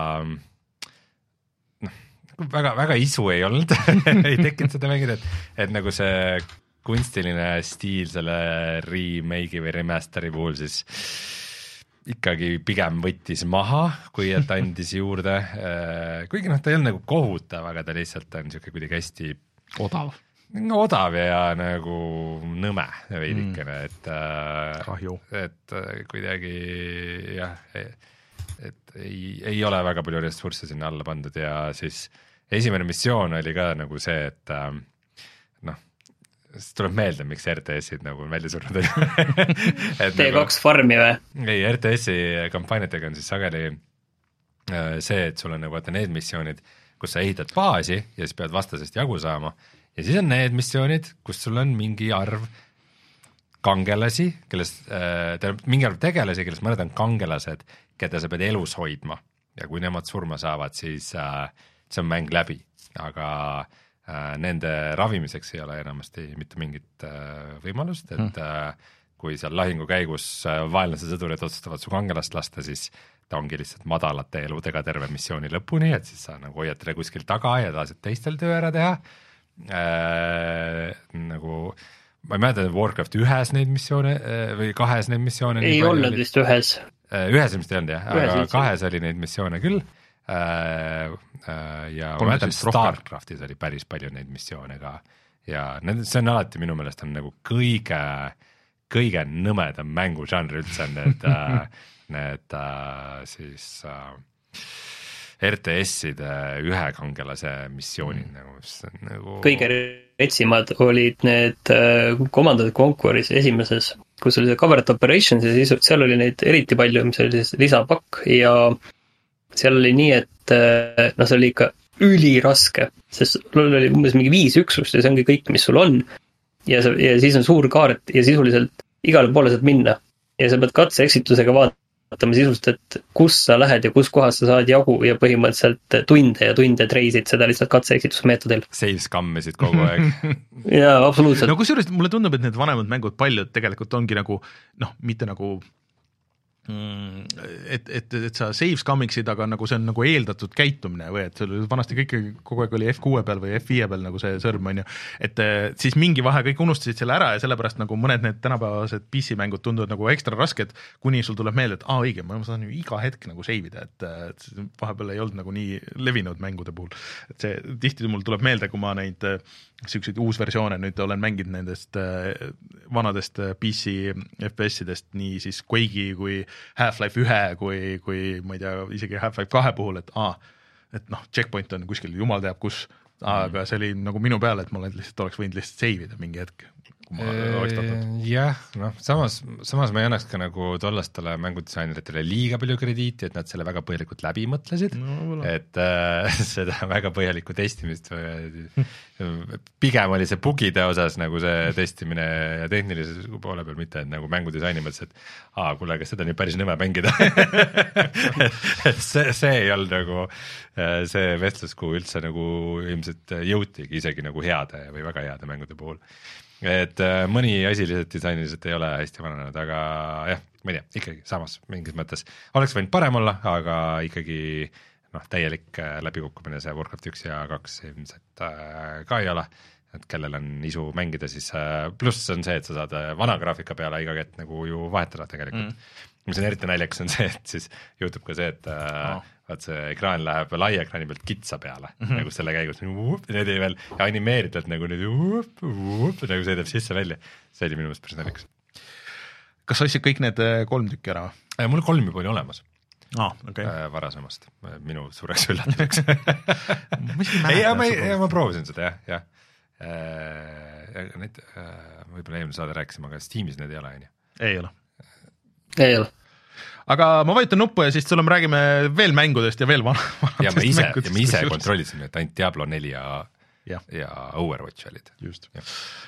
noh, väga, väga isu ei olnud ei tekkinud seda mängida, et, et nagu see kunstiline stiil selle remake'i või remasteri puhul siis ikkagi pigem võttis maha, kui et andis juurde, kuigi noh, ta ei olnud nagu kohutav, aga ta lihtsalt on niisugune kuidagi hästi odav. No, odav ja nagu nõme veidikene, et, Kahju. et kuidagi jah, et ei, ei ole väga palju ressursse sinna alla pandud ja siis esimene missioon oli ka nagu see, et noh, siis tuleb meelde, miks R T S-id nagu välja surnud oli. T kaks farmi või? Ei, R T S-i kampaaniatega on siis sageli see, et sul on nagu vaata need missioonid, kus sa ehitad baasi ja siis pead vastasest jagu saama ja siis on need missioonid, kus sul on mingi arv kangelasi, kellest äh,, mingi arv tegelasi, kellest mõned on kangelased, keda sa pead elus hoidma ja kui nemad surma saavad, siis äh, see on mäng läbi, aga äh, nende ravimiseks ei ole enamasti mitte mingit äh, võimalust, et hmm. äh, kui seal lahingu käigus vaenlase sõdurid otsustavad su kangelast lasta, siis ta ongi lihtsalt madalate eludega terve missiooni lõpuni, et siis sa nagu hoiad teda kuskil taga ja lased teistel töö ära teha äh,. Nagu ma ei mäleta, Warcraft ühes neid missioone äh, või kahes neid missioone ei olnud vist ühes äh,. Ühes vist ei olnud jah, aga ühes kahes oli neid missioone küll äh, äh, ja ma mäletan, Starcraftis oli päris palju neid missioone ka ja need, see on alati minu meelest on nagu kõige kõige nõmedam mängužanr üldse on need, need siis R T S-ide ühe kangelase missioonid mm. nagu, nagu... kõige retsimad olid need Command and Conqueris esimeses, kus oli see Covert Operations ja siis seal oli neid eriti palju, mis oli siis lisapakk ja seal oli nii, et no see oli ikka üliraske, sest sul oli umbes mingi viis üksust ja see ongi kõik, mis sul on ja, see, ja siis on suur kaart ja sisuliselt igale poole saad minna ja sa pead katse-eksitusega vaatama sisust, et kus sa lähed ja kus kohas sa saad jagu ja põhimõtteliselt tunde ja tunde treisid seda lihtsalt katse-eksituse meetodil. Sales kammisid kogu aeg. Jaa, absoluutselt. No kusjuures mulle tundub, et need vanemad mängud paljud tegelikult ongi nagu, noh, mitte nagu et, et, et sa saves commicsid, aga nagu see on nagu eeldatud käitumine või et sul vanasti kõik kogu aeg oli F kuue peal või F viie peal nagu see sõrm on ju, et siis mingi vahe kõik unustasid selle ära ja sellepärast nagu mõned need tänapäevased P C mängud tunduvad nagu ekstra rasked, kuni sul tuleb meelde, et aa õige, ma saan ju iga hetk nagu save ida, et, et vahepeal ei olnud nagu nii levinud mängude puhul, et see tihti mul tuleb meelde, kui ma neid selliseid uusversioone nüüd olen mänginud nendest vanadest P C F P S-idest, nii siis Quake'i kui Half-Life ühe kui, kui ma ei tea, isegi Half-Life kahe puhul, et aa, et noh, checkpoint on kuskil, jumal teab kus, aga see oli nagu minu peal, et ma lihtsalt oleks võinud lihtsalt save ida mingi hetk. Jah, noh, samas, samas ma ei annaks ka nagu tollastele mängudisaineritele liiga palju krediiti, et nad selle väga põhjalikult läbi mõtlesid, no, et äh, seda väga põhjalikku testimist pigem oli see bugide osas nagu see testimine ja tehnilise poole peal, mitte et nagu mängudisaini mõttes, et aa, kuule, kas seda on ju päris nõme mängida et see, see ei olnud nagu see vestlus, kuhu üldse nagu ilmselt jõutigi isegi nagu heade või väga heade mängude puhul. Et äh, mõni asi lihtsalt disainiliselt ei ole hästi vananenud, aga jah, ma ei tea, ikkagi samas mingis mõttes oleks võinud parem olla, aga ikkagi noh, täielik äh, läbikukkumine see Warcraft üks ja kaks ilmselt äh, ka ei ole, et kellel on isu mängida, siis äh, pluss on see, et sa saad äh, vana graafika peale iga kett nagu ju vahetada tegelikult mm. mis on eriti naljakas, on see, et siis juhtub ka see, et äh, oh. vaat see ekraan läheb laia ekraani pealt kitsa peale mm -hmm. nagu selle käigus uup, need ei veel animeeritud nagu nüüd uup, uup, nagu see teeb sisse välja, see oli minu meelest päris naljakas. Kas sa ostsid kõik need kolm tükki ära? Mul kolm juba oli olemas ah, okay. varasemast, minu suureks üllatuseks ei, ja ma, ja ma proovisin seda jah, jah äh, need äh, võib-olla eelmine saade rääkisime, aga Steamis need ei ole, on ju? Ei ole ei ole. Aga ma vajutan nuppu ja siis sulle me räägime veel mängudest ja veel van- ja ma ise, ja ma ise kontrollisin, et ainult Diablo neli ja, ja. ja Overwatch olid. Just. Ja.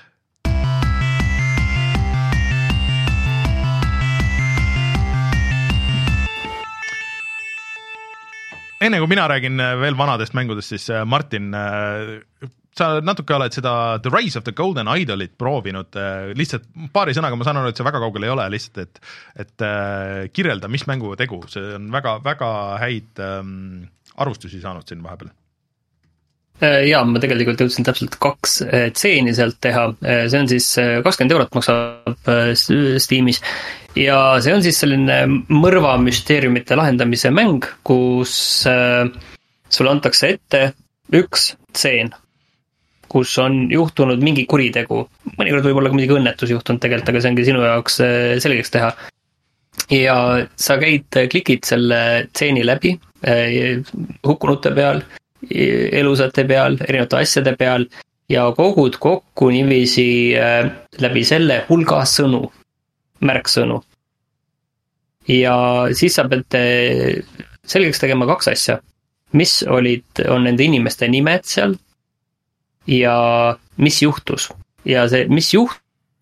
Enne kui mina räägin veel vanadest mängudest, siis Martin, sa natuke oled seda The Rise of the Golden Idolit proovinud, lihtsalt paari sõnaga, ma saan aru, et see väga kaugel ei ole, lihtsalt et, et kirjelda, mis mängu tegu, see on väga, väga häid ähm, arvustusi saanud siin vahepeal. Jaa, ma tegelikult jõudsin täpselt kaks tseeni sealt teha, see on siis kakskümmend eurot maksab Steamis ja see on siis selline mõrva müsteeriumite lahendamise mäng, kus sulle antakse ette üks tseen, kus on juhtunud mingi kuritegu, mõnikord võib olla ka midagi õnnetus juhtunud tegelikult, aga see ongi sinu jaoks selgeks teha. Ja sa käid, klikid selle tseeni läbi hukkunute peal, elusate peal, erinevate asjade peal ja kogud kokku niiviisi läbi selle hulga sõnu, märksõnu. Ja siis sa pead selgeks tegema kaks asja, mis olid, on nende inimeste nimed seal, ja mis juhtus ja see, mis juhtus,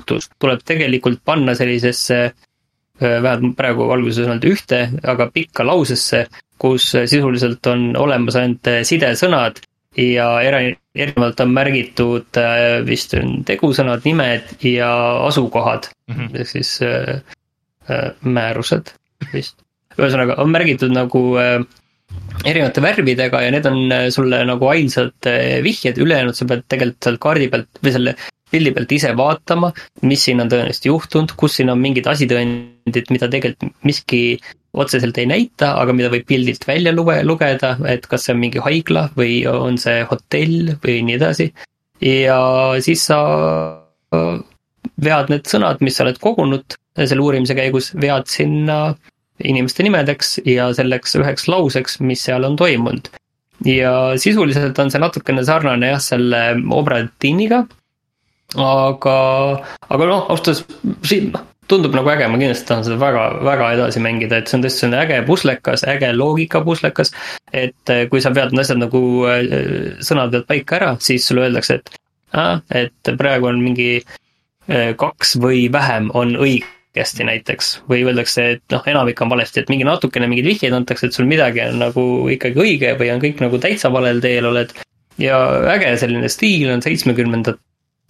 juhtus, tuleb tegelikult panna sellisesse, vähemalt praegu alguses on olnud ühte, aga pikka lausesse, kus sisuliselt on olemas ainult sidesõnad ja erinevalt on märgitud vist tegusõnad, nimed ja asukohad, mm -hmm. siis äh, määrused vist. Ühesõnaga on märgitud nagu äh, erinevate värvidega ja need on sulle nagu ainsad vihjed, ülejäänud sa pead tegelikult seal kaardi pealt või selle pildi pealt ise vaatama, mis siin on tõenäoliselt juhtunud, kus siin on mingid asitõendid, mida tegelikult miski otseselt ei näita, aga mida võib pildilt välja luge, lugeda, et kas see on mingi haigla või on see hotell või nii edasi. Ja siis sa vead need sõnad, mis sa oled kogunud selle uurimise käigus, vead sinna inimeste nimedeks ja selleks üheks lauseks, mis seal on toimunud. Ja sisuliselt on see natukene sarnane jah, selle Obra Diniga, aga, aga noh, austus tundub nagu äge, ma kindlasti tahan seda väga, väga edasi mängida, et see on tõesti äge puslekas, äge loogika puslekas, et kui sa pead asjad nagu sõnad pead paika ära, siis sulle öeldakse, et, äh, et praegu on mingi kaks või vähem on õigesti näiteks, või öeldakse, et noh, enamik on valesti, et mingi natukene mingid vihjeid antakse, et sul midagi on nagu ikkagi õige või on kõik nagu täitsa valel teel oled ja äge selline stiil on seitsmekümnendate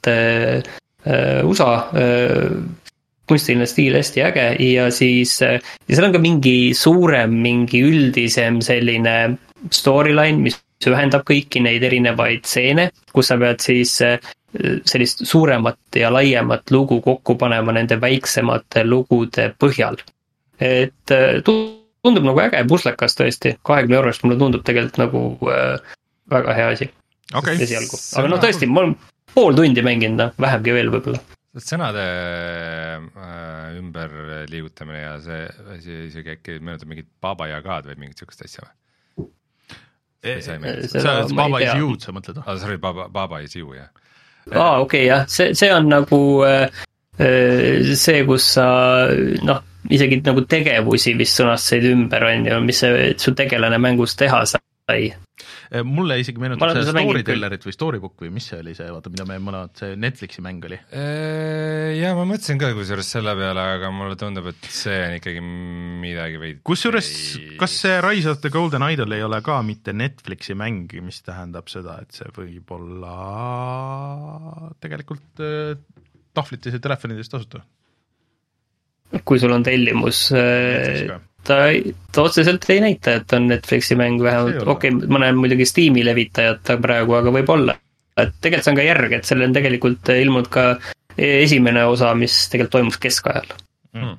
U S A kunstiline stiil hästi äge ja siis ja seal on ka mingi suurem, mingi üldisem selline storyline, mis ühendab kõiki neid erinevaid stseene, kus sa pead siis sellist suuremat ja laiemat lugu kokku panema nende väiksemate lugude põhjal. Et tundub nagu äge puslekas tõesti, kahekümne eurost mulle tundub tegelikult nagu väga hea asi. Okay. Aga no tõesti, ma olen pool tundi mänginud, vähemgi veel võib-olla. Sõnade äh, ümber liigutamine ja see, see isegi äkki meenutab mingit Baba Yagad või mingit sükust asja või? See on Baba is you, sa mõtled? Ah, sorry, Baba, Baba is you, jah. Aa, okei, okay, jah, see, see on nagu äh, see, kus sa noh, isegi nagu tegevusi vist sõnastasid ümber, on ju, mis see, su tegelane mängus teha sai. Mulle isegi meenutab see Storytellerit või Storybook või mis see oli see, vaata, mida me mõned, see Netflixi mäng oli. Ja ma mõtlesin ka kusjuures selle peale, aga mulle tundub, et see on ikkagi midagi veidi. Kusjuures, kas see Rise of the Golden Idol ei ole ka mitte Netflixi mäng, mis tähendab seda, et see võib olla tegelikult tahvlites ja telefonides tasuta? Kui sul on tellimus ta, ta otseselt ei näita, et on Netflixi mäng vähemalt, okei, okay, ma näen muidugi Steam'i levitajat praegu, aga võib olla, et tegelikult see on ka järg, et selle on tegelikult ilmunud ka esimene osa, mis tegelikult toimus keskajal. Mm.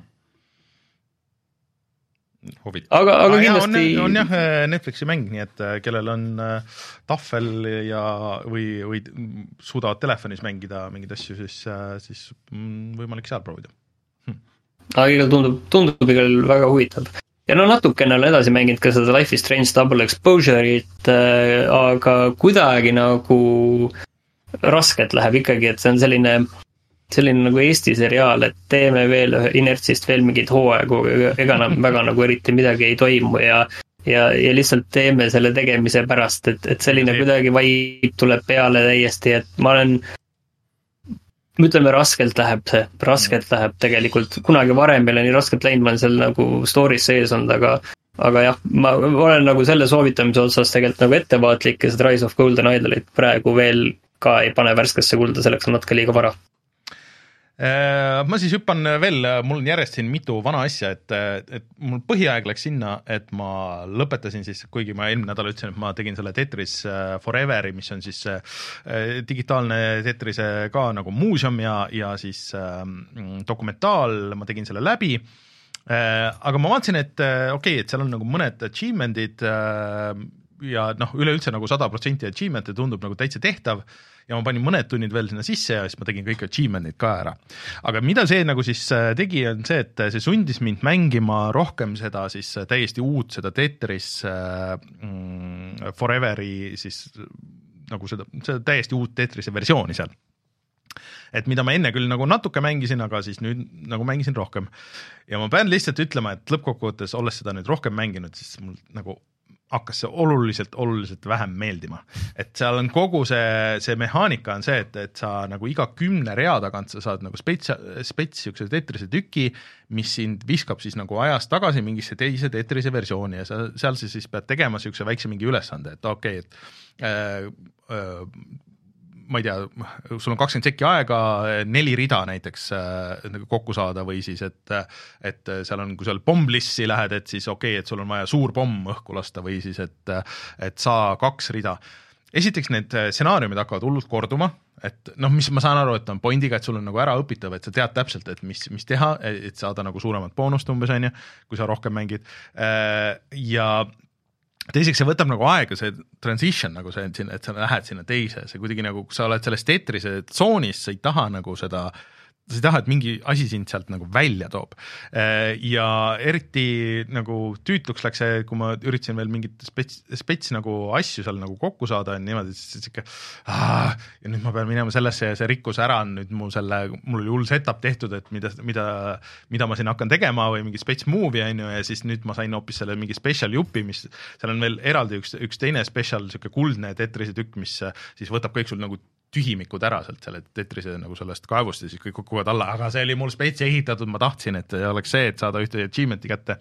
aga, aga ah, kindlasti on, on jah Netflixi mäng, nii et kellel on tahvel ja või, või suudavad telefonis mängida mingeid asju, siis, siis võimalik seal proovida. aga igal tundub, tundub igal väga huvitav. Ja no natukene olen edasi mänginud ka seda Life is Strange Double Exposure'it, äh, aga kuidagi nagu raskelt läheb ikkagi, et see on selline, selline nagu Eesti seriaal, et teeme veel inertsist veel mingid hooaegu, ega enam väga nagu eriti midagi ei toimu ja, ja, ja lihtsalt teeme selle tegemise pärast, et, et selline kuidagi vaid tuleb peale täiesti, et ma olen ütleme, raskelt läheb see, raskelt läheb tegelikult, kunagi varem meil on nii raskelt läinud, ma olen seal nagu stories sees olnud, aga aga jah, ma olen nagu selle soovitamise otsas tegelikult nagu ettevaatlik ja seda Rise of Golden Idolit praegu veel ka ei pane värskesse kulda, selleks on natuke liiga vara. Ma siis hüppan veel, mul on järjest siin mitu vana asja, et, et mul põhiaeg läks sinna, et ma lõpetasin siis, kuigi ma eelmine nädal ütlesin, et ma tegin selle Tetris Foreveri, mis on siis digitaalne Tetrise ka nagu muuseum ja, ja siis dokumentaal, ma tegin selle läbi, aga ma vaatasin, et okei okay,, et seal on nagu mõned achievement'id ja noh, üleüldse nagu sada protsenti achievement'e tundub nagu täitsa tehtav ja ma panin mõned tunnid veel sinna sisse ja siis ma tegin kõik achievement'id ka ära. Aga mida see nagu siis tegi, on see, et see sundis mind mängima rohkem seda siis täiesti uut, seda Tetris mm, Foreveri siis nagu seda, seda täiesti uut Tetrise versiooni seal. Et mida ma enne küll nagu natuke mängisin, aga siis nüüd nagu mängisin rohkem. Ja ma pean lihtsalt ütlema, et lõppkokkuvõttes, olles seda nüüd rohkem mänginud, siis mul nagu hakkas see oluliselt, oluliselt vähem meeldima. Et seal on kogu see, see mehaanika on see, et, et sa nagu iga kümne rea tagant sa saad nagu spets, spets siukse tetrise tüki, mis sind viskab siis nagu ajast tagasi mingisse teise tetrise versiooni ja sa, seal sa siis pead tegema siukse väikse mingi ülesande, et okei, okay, et äh, äh, ma ei tea, sul on kakskümmend sekki aega, neli rida näiteks äh, kokku saada või siis, et, et seal on, kui seal pommlissi lähed, et siis okei okay,, et sul on vaja suur pomm õhku lasta või siis, et, et saa kaks rida. Esiteks need stsenaariumid hakkavad hullult korduma, et noh, mis ma saan aru, et on pointiga, et sul on nagu ära õpitav, et sa tead täpselt, et mis, mis teha, et saada nagu suuremat boonust umbes, on ju, kui sa rohkem mängid ja teiseks see võtab nagu aega, see transition nagu see, et sa lähed sinna teise, see kuidagi nagu, kui sa oled selles tetrise tsoonis, sa ei taha nagu seda, sa ei taha, et mingi asi sind sealt nagu välja toob. Ja eriti nagu tüütluks läks see, kui ma üritasin veel mingit spets, spets nagu asju seal nagu kokku saada, niimoodi, et siuke ja nüüd ma pean minema sellesse ja see rikkus ära on nüüd mul selle, mul oli hull setup tehtud, et mida, mida, mida ma siin hakkan tegema või mingi spets move'i on ju, ja siis nüüd ma sain hoopis selle mingi special jupi, mis seal on veel eraldi üks, üks teine special, siuke kuldne tetrise tükk, mis siis võtab kõik sul nagu tühimikud ära sealt selle tetrise nagu sellest kaevust ja siis kõik kukuvad alla, aga see oli mul spetsi ehitatud, ma tahtsin, et oleks see, et saada ühte achievementi kätte.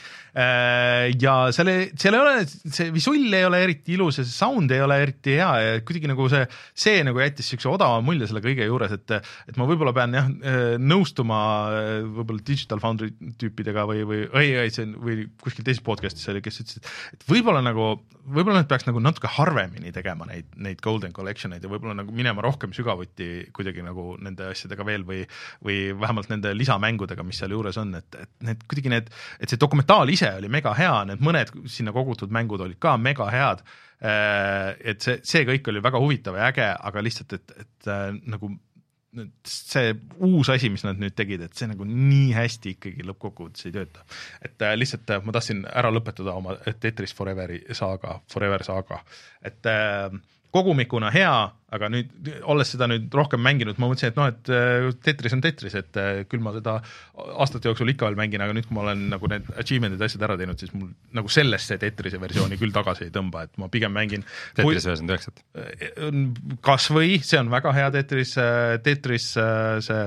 Ja selle, seal ei ole, see visull ei ole eriti ilus ja see sound ei ole eriti hea ja kuidagi nagu see, see nagu jättis siukse odava mulje selle kõige juures, et, et ma võib-olla pean jah, nõustuma võib-olla Digital Foundry tüüpidega või, või, või, või, või kuskil teises podcastis oli, kes ütles, et võib-olla nagu, võib-olla nad peaks nagu natuke harvemini tegema neid, neid Golden Collectioneid ja võib-olla nagu minema rohkem sügavuti kuidagi nagu nende asjadega veel või, või vähemalt nende lisamängudega, mis seal juures on, et, et need kuidagi need, et see dokumentaal ise oli mega hea, need mõned sinna kogutud mängud olid ka mega head, et see, see kõik oli väga huvitav ja äge, aga lihtsalt, et, et nagu see uus asi, mis nad nüüd tegid, et see nagu nii hästi ikkagi lõppkokkuvõttes ei tööta. Et lihtsalt ma tahtsin ära lõpetada oma Tetris Foreveri saaga, Forever saaga, et kogumikuna hea, aga nüüd, olles seda nüüd rohkem mänginud, ma mõtlesin, et noh, et Tetris on Tetris, et küll ma seda aastate jooksul ikka veel mängin, aga nüüd, kui ma olen nagu need achievement'id asjad ära teinud, siis mul nagu sellesse Tetrise versiooni küll tagasi ei tõmba, et ma pigem mängin Tetris versioon üheksat. Kas või, see on väga hea Tetris, Tetris see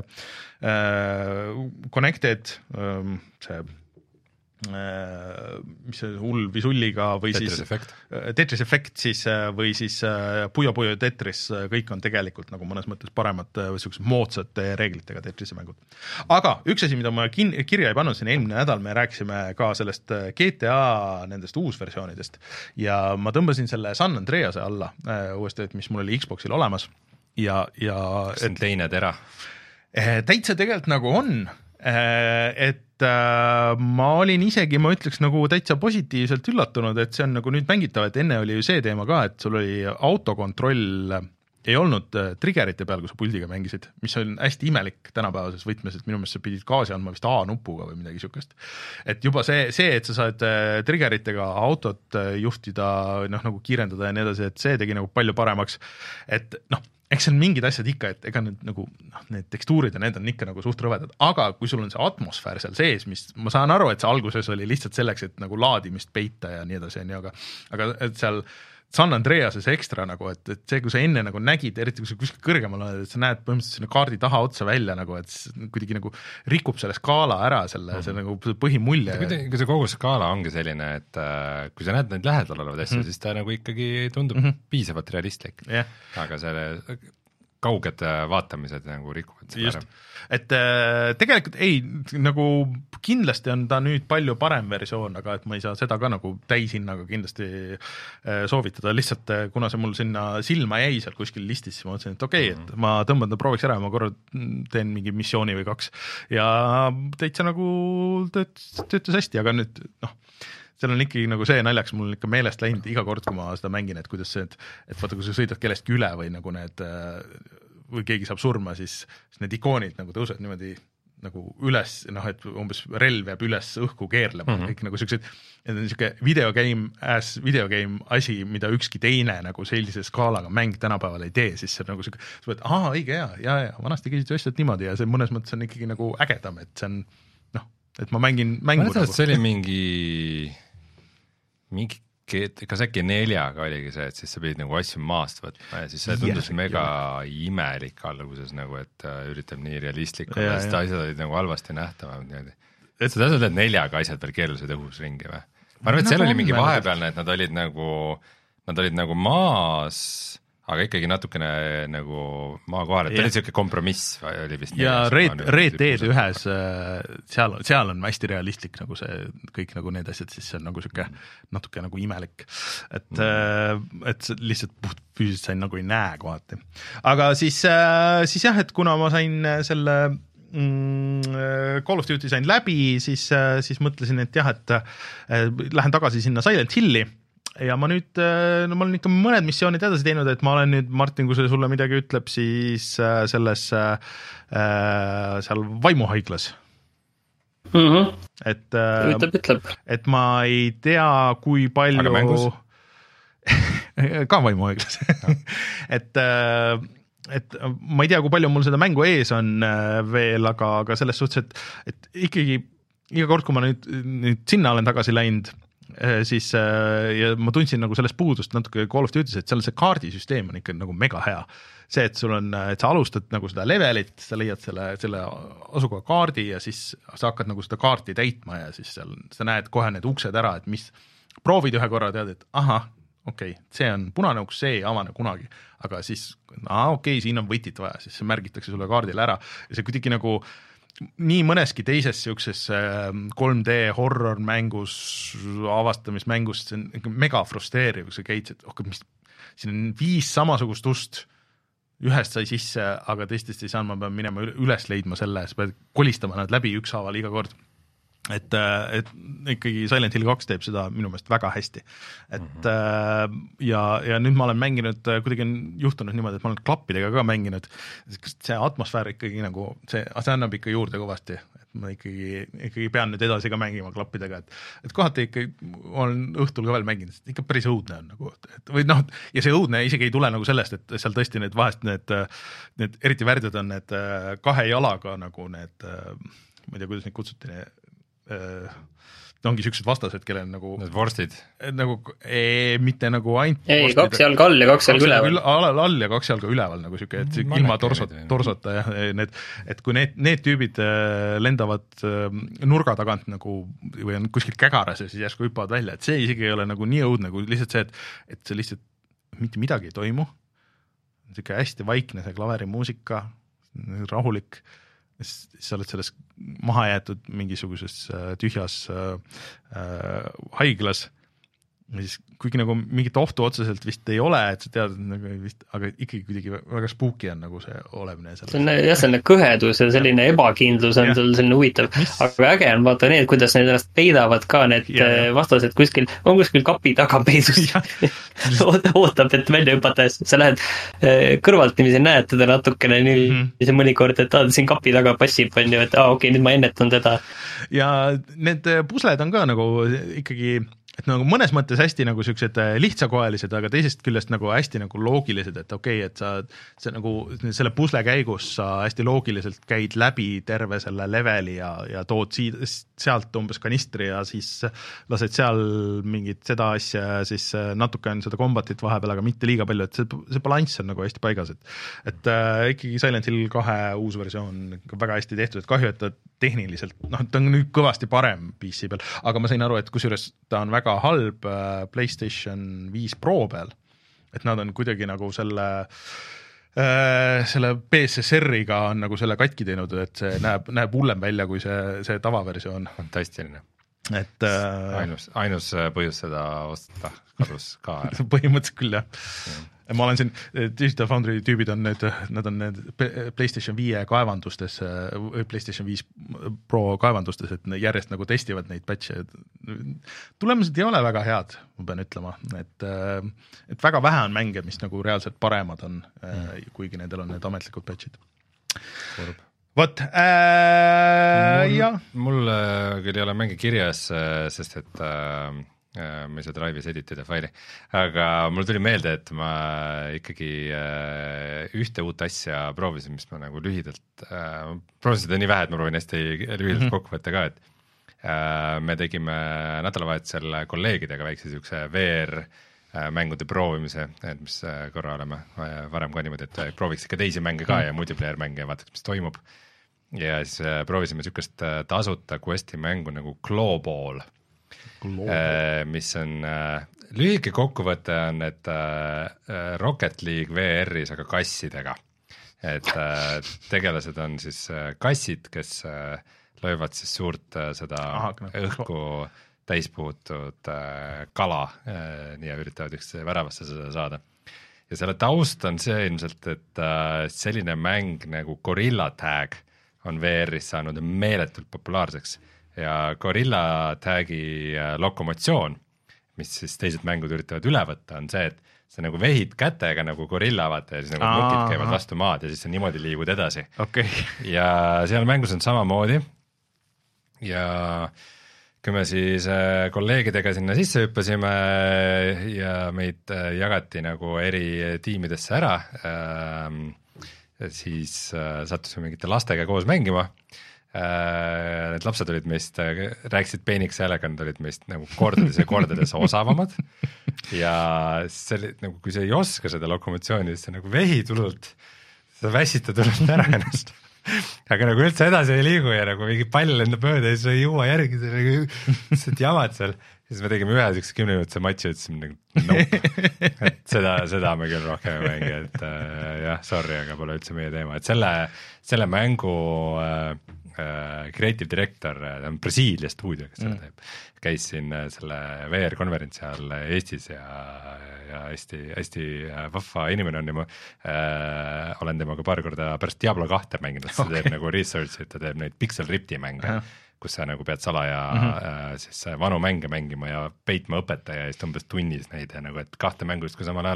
äh, Connected, see mis see hull visulliga või Tetris siis Effect. Tetris Effect siis või siis Puyo Puyo Tetris, kõik on tegelikult nagu mõnes mõttes paremad või sellised moodsate reeglitega Tetrise mängud. Aga üks asi, mida ma kin- kirja ei pannud siin eelmine nädal, me rääkisime ka sellest G T A nendest uusversioonidest ja ma tõmbasin selle San Andrease alla uuesti, mis mul oli Xboxil olemas ja, ja kas see on teine tera? Täitsa tegelikult nagu on, et ma olin isegi, ma ütleks nagu täitsa positiivselt üllatunud, et see on nagu nüüd mängitav, et enne oli ju see teema ka, et sul oli autokontroll, ei olnud triggerite peal, kui sa puldiga mängisid, mis on hästi imelik tänapäevases võtmes, et minu meelest sa pidid gaasi andma vist A-nupuga või midagi sükest. Et juba see, see, et sa saad triggeritega autot juhtida, noh nagu kiirendada ja nii edasi, et see tegi nagu palju paremaks, et noh, eks see on mingid asjad ikka, et ega need nagu noh, need tekstuurid ja need on ikka nagu suht rõvedad, aga kui sul on see atmosfäär seal sees, mis ma saan aru, et see alguses oli lihtsalt selleks, et nagu laadimist peita ja nii edasi, aga, aga et seal San Andreases ekstra nagu, et, et see, kui sa enne nagu nägid, eriti kui sa kuskil kõrgemal oled, et sa näed põhimõtteliselt sinna kaardi taha otsa välja nagu, et kuidagi nagu rikub selle skaala ära, selle mm-hmm. see nagu põhimulje. Kui see kogu skaala ongi selline, et äh, kui sa näed neid lähedal olevad asju mm-hmm., siis ta nagu ikkagi tundub mm-hmm. piisavalt realistlik yeah., aga selle kauged vaatamised nagu rikuvad seda ära. Et äh, tegelikult ei, nagu kindlasti on ta nüüd palju parem versioon, aga et ma ei saa seda ka nagu täishinnaga kindlasti äh, soovitada, lihtsalt äh, kuna see mul sinna silma jäi seal kuskil listis, siis ma mõtlesin, et okei okay, mm-hmm. et ma tõmban ta prooviks ära ja ma korra teen mingi missiooni või kaks ja täitsa nagu töötas, töötas hästi, aga nüüd noh, seal on ikkagi nagu see naljaks, mul on ikka meelest läinud iga kord, kui ma seda mängin, et kuidas see, et, et vaata, kui sa sõidad kellestki üle või nagu need, või keegi saab surma, siis, siis need ikoonid nagu tõused niimoodi nagu üles, noh, et umbes relv jääb üles õhku keerlema mm-hmm., kõik nagu sellised, et on siuke videogame as videogame asi, mida ükski teine nagu sellise skaalaga mäng tänapäeval ei tee, siis see on nagu siuke, sa pead, aha, õige, ja, ja, ja, vanasti käisid ju asjad niimoodi ja see mõnes mõttes on ikkagi nagu ägedam, et see on, noh, et ma mängin mängu ma nagu. See oli mingi mingi kas äkki neljaga oligi see, et siis sa pidid nagu asju maast võtma ja siis see tundus ja, mega ja. imelik alguses nagu, et äh, üritab nii realistlik olla, sest asjad olid nagu halvasti nähtavad niimoodi. Et sa tahtsid, et neljaga asjad veel keerulised õhus ringi või? Ma arvan, et seal no, oli mingi vahepealne, et nad olid nagu, nad olid nagu maas, aga ikkagi natukene nagu maa kohal, et oli siuke kompromiss oli vist. Ja Red, Red Dead ühes, seal, seal on hästi realistlik nagu see, kõik nagu need asjad, siis see on nagu siuke natuke nagu imelik, et mm., et lihtsalt puht füüsiliselt sain nagu ei näe kohati. Aga siis, siis jah, et kuna ma sain selle mm, Call of Duty sain läbi, siis, siis mõtlesin, et jah, et lähen tagasi sinna Silent Hilli. Ja ma nüüd, no ma olen ikka mõned missioonid edasi teinud, et ma olen nüüd, Martin, kui see sulle midagi ütleb, siis selles äh, seal vaimuhaiglas. Mm-hmm. Et, äh, ütleb, ütleb. Et ma ei tea, kui palju... Aga mängus? ka vaimuhaiglas. et, äh, et ma ei tea, kui palju mul seda mängu ees on veel, aga, aga selles suhtes, et, et ikkagi iga kord, kui ma nüüd, nüüd sinna olen tagasi läinud, siis ja ma tundsin nagu sellest puudust natuke Call of Duty's, et seal see kaardisüsteem on ikka nagu mega hea. See, et sul on, et sa alustad nagu seda levelit, sa leiad selle, selle asukoha kaardi ja siis sa hakkad nagu seda kaarti täitma ja siis seal sa näed kohe need uksed ära, et mis, proovid ühe korra tead, et aha, okei, okay, see on punane uks, see ei avane kunagi, aga siis, aa okei okay,, siin on võtit vaja, siis see märgitakse sulle kaardile ära ja see kuidagi nagu nii mõneski teises siukses kolm D horror mängus, avastamismängus, see on mega frustreeriv, kui sa käid, et oh, mis, siin on viis samasugust ust, ühest sai sisse, aga teistest ei saa, ma pean minema üles leidma selle, sa pead kolistama nad läbi ükshaaval iga kord. Et, et ikkagi Silent Hill kaks teeb seda minu meelest väga hästi. Et mm-hmm. ja, ja nüüd ma olen mänginud, kuidagi on juhtunud niimoodi, et ma olen klappidega ka mänginud, see atmosfäär ikkagi nagu, see, see annab ikka juurde kõvasti, et ma ikkagi, ikkagi pean nüüd edasi ka mängima klappidega, et, et kohati ikka olen õhtul ka veel mänginud, ikka päris õudne on nagu, et, või noh, ja see õudne isegi ei tule nagu sellest, et seal tõesti need vahest need, need eriti värdjad on need kahe jalaga nagu need, ma ei tea, kuidas neid kutsuti, need no ongi siuksed vastased, kellel nagu need vorstid nagu ee, mitte nagu ainult ei, vorstid, kaks jalga all ja kaks jalga üleval all, all ja kaks jalga üleval nagu siuke, et mm, ilma torsot, torsota ja need, et kui need, need tüübid lendavad nurga tagant nagu või on kuskil kägaras ja siis järsku hüppavad välja, et see isegi ei ole nagu nii õudne kui lihtsalt see, et, et see lihtsalt mitte midagi ei toimu, siuke hästi vaikne see klaverimuusika, rahulik, sa oled selles maha jäetud mingisuguses tühjas äh, haiglas, siis kuigi nagu mingit ohtu otseselt vist ei ole, et sa tead, nagu vist, aga ikkagi kuidagi väga spooky on nagu see olemine. See on jah, selline kõhedus ja selline ebakindlus on sul selline huvitav, aga äge on vaata need, kuidas need ennast peidavad ka need ja, vastased kuskil, on kuskil kapi taga peidus ootab, et välja hüpata ja sa lähed kõrvalt niiviisi näed teda natukene nii mm. see mõnikord, et ta siin kapi taga passib, on ju, et aa, okei, nüüd ma ennetan teda. Ja need pusled on ka nagu ikkagi et nagu mõnes mõttes hästi nagu siuksed lihtsakoelised, aga teisest küljest nagu hästi nagu loogilised, et okei okay,, et sa see nagu selle pusle käigus sa hästi loogiliselt käid läbi terve selle leveli ja, ja tood siid, sealt umbes kanistri ja siis lased seal mingit seda asja ja siis natuke on seda kombatit vahepeal, aga mitte liiga palju, et see, see balanss on nagu hästi paigas, et, et äh, ikkagi Silent Hill kahe uus versioon väga hästi tehtud, et kahju, et ta tehniliselt, noh, ta on nüüd kõvasti parem P C peal, aga ma sain aru, et kusjuures ta on väga halb PlayStation viis Pro peal, et nad on kuidagi nagu selle äh, selle P S S R-iga on nagu selle katki teinud, et see näeb, näeb hullem välja kui see, see tavaversioon. Fantastiline. Et äh, ainus, ainus põhjus seda osta kadus ka ära. Põhimõtteliselt küll, jah. Ja. Ma olen siin, Digital Foundry tüübid on need, nad on need PlayStation viie kaevandustes, PlayStation viis Pro kaevandustes, et järjest nagu testivad neid patche. Tulemused ei ole väga head, ma pean ütlema, et, et väga vähe on mänge, mis nagu reaalselt paremad on, mm. kuigi nendel on need ametlikud patchid. Korb. Vot, äh, mul, jah. Mul küll ei ole mänge kirjas, sest et äh, ma ei saa Drive'is editida faili, aga mul tuli meelde, et ma ikkagi ühte uut asja proovisin, mis ma nagu lühidalt, proovisin seda nii vähe, et ma proovin hästi lühidalt kokku võtta ka, et me tegime nädalavahetusel kolleegidega väikse niisuguse V R mängude proovimise, et mis korra oleme varem ka niimoodi, et prooviks ikka teisi mänge ka ja multiplayer mänge ja vaataks, mis toimub. Ja siis proovisime niisugust tasuta questi mängu nagu Clawball, mis on lühike kokkuvõte on, et Rocket League V R-is, aga kassidega. Et tegelased on siis kassid, kes löövad siis suurt seda Aha, õhku täispuhutud kala ja üritavad üks väravasse seda saada. Ja selle taust on see ilmselt, et selline mäng nagu Gorilla Tag on V R-is saanud meeletult populaarseks ja Gorilla Tagi lokomotsioon, mis siis teised mängud üritavad üle võtta, on see, et sa nagu vehid kätega nagu gorilla vaata ja siis nagu nukid käivad vastu maad ja siis sa niimoodi liigud edasi. Okay. Ja seal mängus on samamoodi ja kui me siis kolleegidega sinna sisse hüppasime ja meid jagati nagu eri tiimidesse ära, siis sattusime mingite lastega koos mängima. Need lapsed olid meist, rääkisid peenikse häälega, nad olid meist nagu kordades ja kordades osavamad ja see oli, nagu kui sa ei oska seda lokomotsiooni, siis sa nagu vehid hullult, sa väsitad hullult ära ennast, aga nagu üldse edasi ei liigu ja nagu mingi pall lendab mööda ja siis ei jõua järgi, sa nagu lihtsalt jamad seal, siis me tegime ühe niisuguse kümne minutise matši ja ütlesime nagu nope, et seda, seda me küll rohkem ei mängi, et äh, jah, sorry, aga pole üldse meie teema, et selle, selle mängu äh, creative director, ta on Brasiilia stuudio, kes seda teeb, käis siin selle V R konverentsi all Eestis ja, ja hästi, hästi vahva inimene on ja ma äh, olen temaga paar korda pärast Diablo kahte mänginud, ta okay. teeb nagu research'i, ta teeb neid pixel ripti mänge, uh-huh. kus sa nagu pead salaja uh-huh. äh, siis vanu mänge mängima ja peitma õpetaja ja siis umbes tunnis neid ja nagu, et kahte mängu just kui samal ajal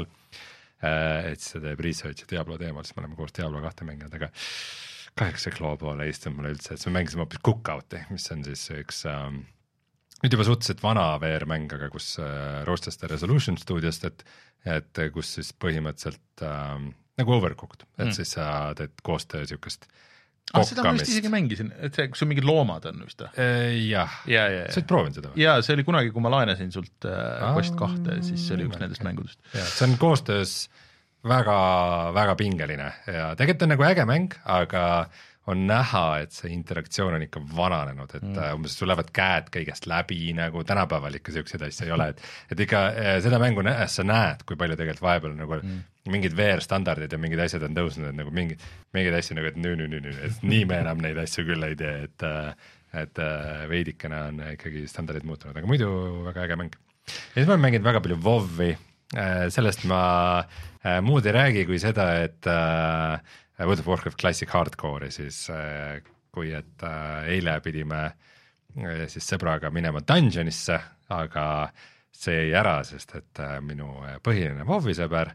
äh, et siis ta teeb research'i Diablo teemal, siis me oleme koos Diablo kahte mänginud, aga kaheksa Clawball ei istunud mulle üldse, et me mängisime hoopis Cookout'i, mis on siis üks ähm, nüüd juba suhteliselt vana V R-mäng, aga kus äh, roostas ta Resolution stuudiost, et, et kus siis põhimõtteliselt ähm, nagu Overcooked, et mm. siis sa teed koostöö niisugust ah, seda ma vist isegi mängisin, et see, kus sul mingid loomad on vist või? E, jah, ja, ja, sa oled proovinud seda või? Jaa, see oli kunagi, kui ma laenasin sult äh, Quest kahte, siis see oli üks nendest mängudest. See on koostöös väga, väga pingeline ja tegelikult on nagu äge mäng, aga on näha, et see interaktsioon on ikka vananenud, et mm. umbes sul lähevad käed kõigest läbi, nagu tänapäeval ikka selliseid asju ei ole, et, et ikka seda mängu näes, sa näed, kui palju tegelikult vahepeal nagu mm. mingid V R-standardid ja mingid asjad on tõusnud, et nagu mingid, mingid asju nagu, et nü, nü, nü, nü, et nii me enam neid asju küll ei tee, et, et veidikene on ikkagi standardid muutunud, aga muidu väga äge mäng. Ja siis ma olen mänginud väga palju WoW-i, sellest ma muud ei räägi kui seda, et World of Warcraft Classic Hardcore'i siis, kui et eile pidime siis sõbraga minema dungeonisse, aga see jäi ära, sest et minu põhiline WoW-i sõber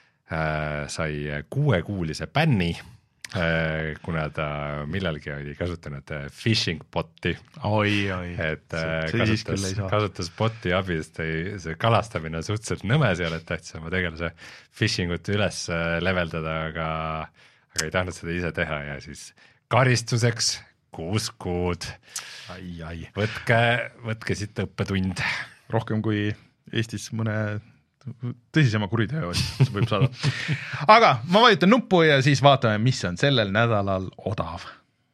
sai kuuekuulise bänni, kuna ta millalgi oli kasutanud phishing bot'i, oi, oi. et see, kasutas, kasutas bot'i abil, see kalastamine on suhteliselt nõme seal, et tahtis oma tegelase phishing ut üles leveldada, aga, aga ei tahtnud seda ise teha ja siis karistuseks kuus kuud. Ai, ai. Võtke, võtke siit õppetund. Rohkem kui Eestis mõne tõsisema kuriteo võib saada. Aga ma vajutan nuppu ja siis vaatame, mis on sellel nädalal odav.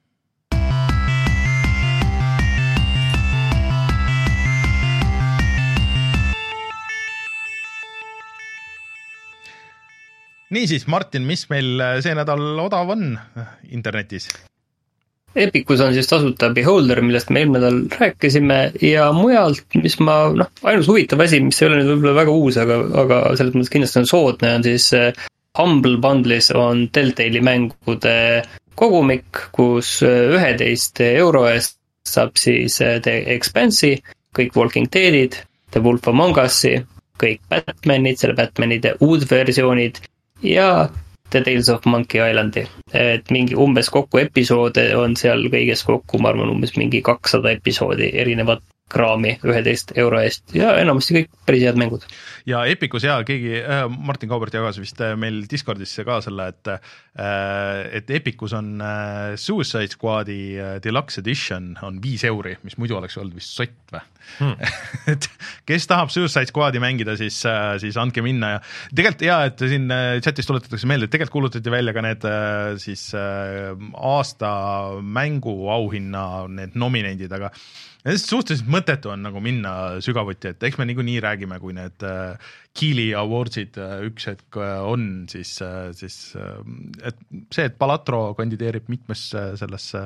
Niisiis, Martin, mis meil see nädal odav on internetis? Epicus on siis tasuta Beholder, millest me eelmine nädal rääkisime ja mujalt, mis ma, noh, ainus huvitav asi, mis ei ole nüüd võib-olla väga uus, aga, aga selles mõttes kindlasti on soodne, on siis Humble Bundle'is on Telltale'i mängude kogumik, kus üheteist euro eest saab siis The Expanse'i, kõik Walking Deadid, The Wolf Among Us'i, kõik Batmanid, selle Batmanide uud versioonid ja The Tales of Monkey Islandi, et mingi umbes kokku episoode on seal kõiges kokku, ma arvan umbes mingi kakssada episoodi erinevat kraami üheteist euro eest ja enamasti kõik päris head mängud. ja Epicus ja keegi, Martin Kaubert jagas vist meil Discordisse ka selle, et et Epicus on Suicide Squadi Deluxe Edition on viis euri, mis muidu oleks olnud vist sott või hmm. et kes tahab Suicide Squadi mängida, siis, siis andke minna ja tegelikult hea, et siin chatis tuletatakse meelde, et tegelikult kuulutati välja ka need siis aasta mängu auhinna need nominendid, aga suhteliselt mõttetu on nagu minna sügavuti, et eks me niikuinii räägime, kui need Keeli Awardsid üks hetk on, siis, siis et see, et Balatro kandideerib mitmes sellesse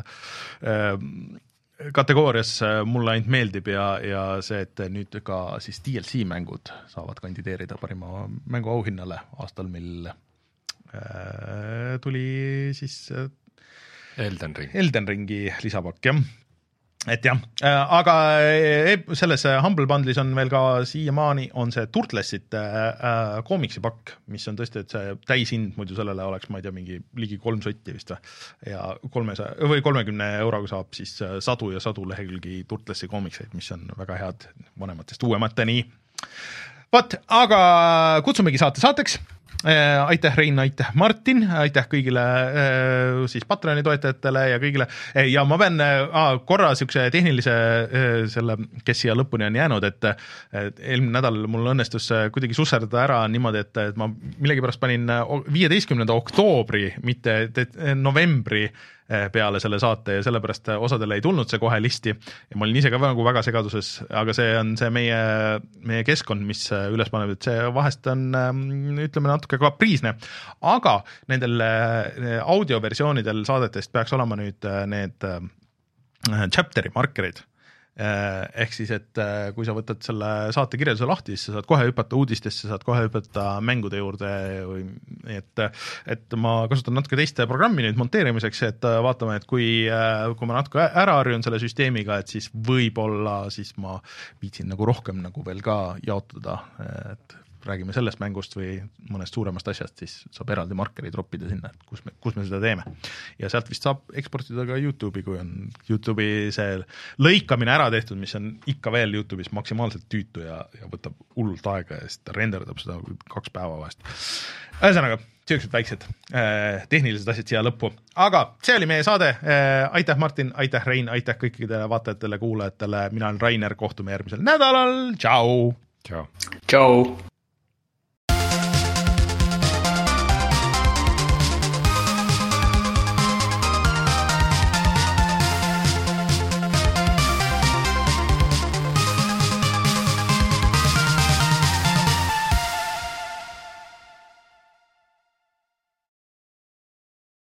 kategoorias mulle ainult meeldib ja, ja see, et nüüd ka siis D L C mängud saavad kandideerida parima mängu auhinnale aastal, mil äh, tuli siis Elden Ring. Elden Ringi lisapakk, jah. Et jah, aga selles Humble Bundle'is on veel ka siiamaani on see Turtlesite äh, koomiksipakk, mis on tõesti, et see täishind muidu sellele oleks, ma ei tea, mingi ligi kolm sotti vist või ja kolmesaja või kolmekümne euroga saab siis sadu ja sadu lehekülgi Turtlesi koomikseid, mis on väga head vanematest uuemateni. Vot, aga kutsumegi saate saateks. Aitäh Rein, aitäh Martin, aitäh kõigile siis Patreoni toetajatele ja kõigile ja ma pean ah, korra sükse tehnilise selle, kes siia lõpuni on jäänud, et, et eelmine nädal mul õnnestus kuidagi susserdada ära niimoodi, et, et ma millegipärast panin viieteistkümnenda oktoobri, mitte novembri peale selle saate ja sellepärast osadele ei tulnud see kohe listi ja ma olin ise ka nagu väga segaduses, aga see on see meie, meie keskkond, mis üles paneb, et see vahest on, ütleme, natuke kapriisne, aga nendel audioversioonidel saadetest peaks olema nüüd need chapteri markerid. Ehk siis, et kui sa võtad selle saate kirjelduse lahti, siis sa saad kohe hüpata uudistesse, saad kohe hüpata mängude juurde või et, et ma kasutan natuke teiste programmi nüüd monteerimiseks, et vaatame, et kui, kui ma natuke ära harjun selle süsteemiga, et siis võib-olla siis ma viitsin nagu rohkem nagu veel ka jaotada, et räägime sellest mängust või mõnest suuremast asjast, siis saab eraldi markeri droppida sinna, et kus me, kus me seda teeme. Ja sealt vist saab eksportida ka YouTube'i, kui on YouTube'i see lõikamine ära tehtud, mis on ikka veel YouTube'is maksimaalselt tüütu ja, ja võtab hullult aega ja siis ta renderdab seda kaks päeva vahest. Ühesõnaga, sellised väiksed eh, tehnilised asjad siia lõppu. Aga see oli meie saade. Eh, aitäh Martin, aitäh Rein, aitäh kõikidele vaatajatele, kuulajatele. Mina olen Rainer, kohtume järgmisel nädalal. Tšau! Tšau! Tšau!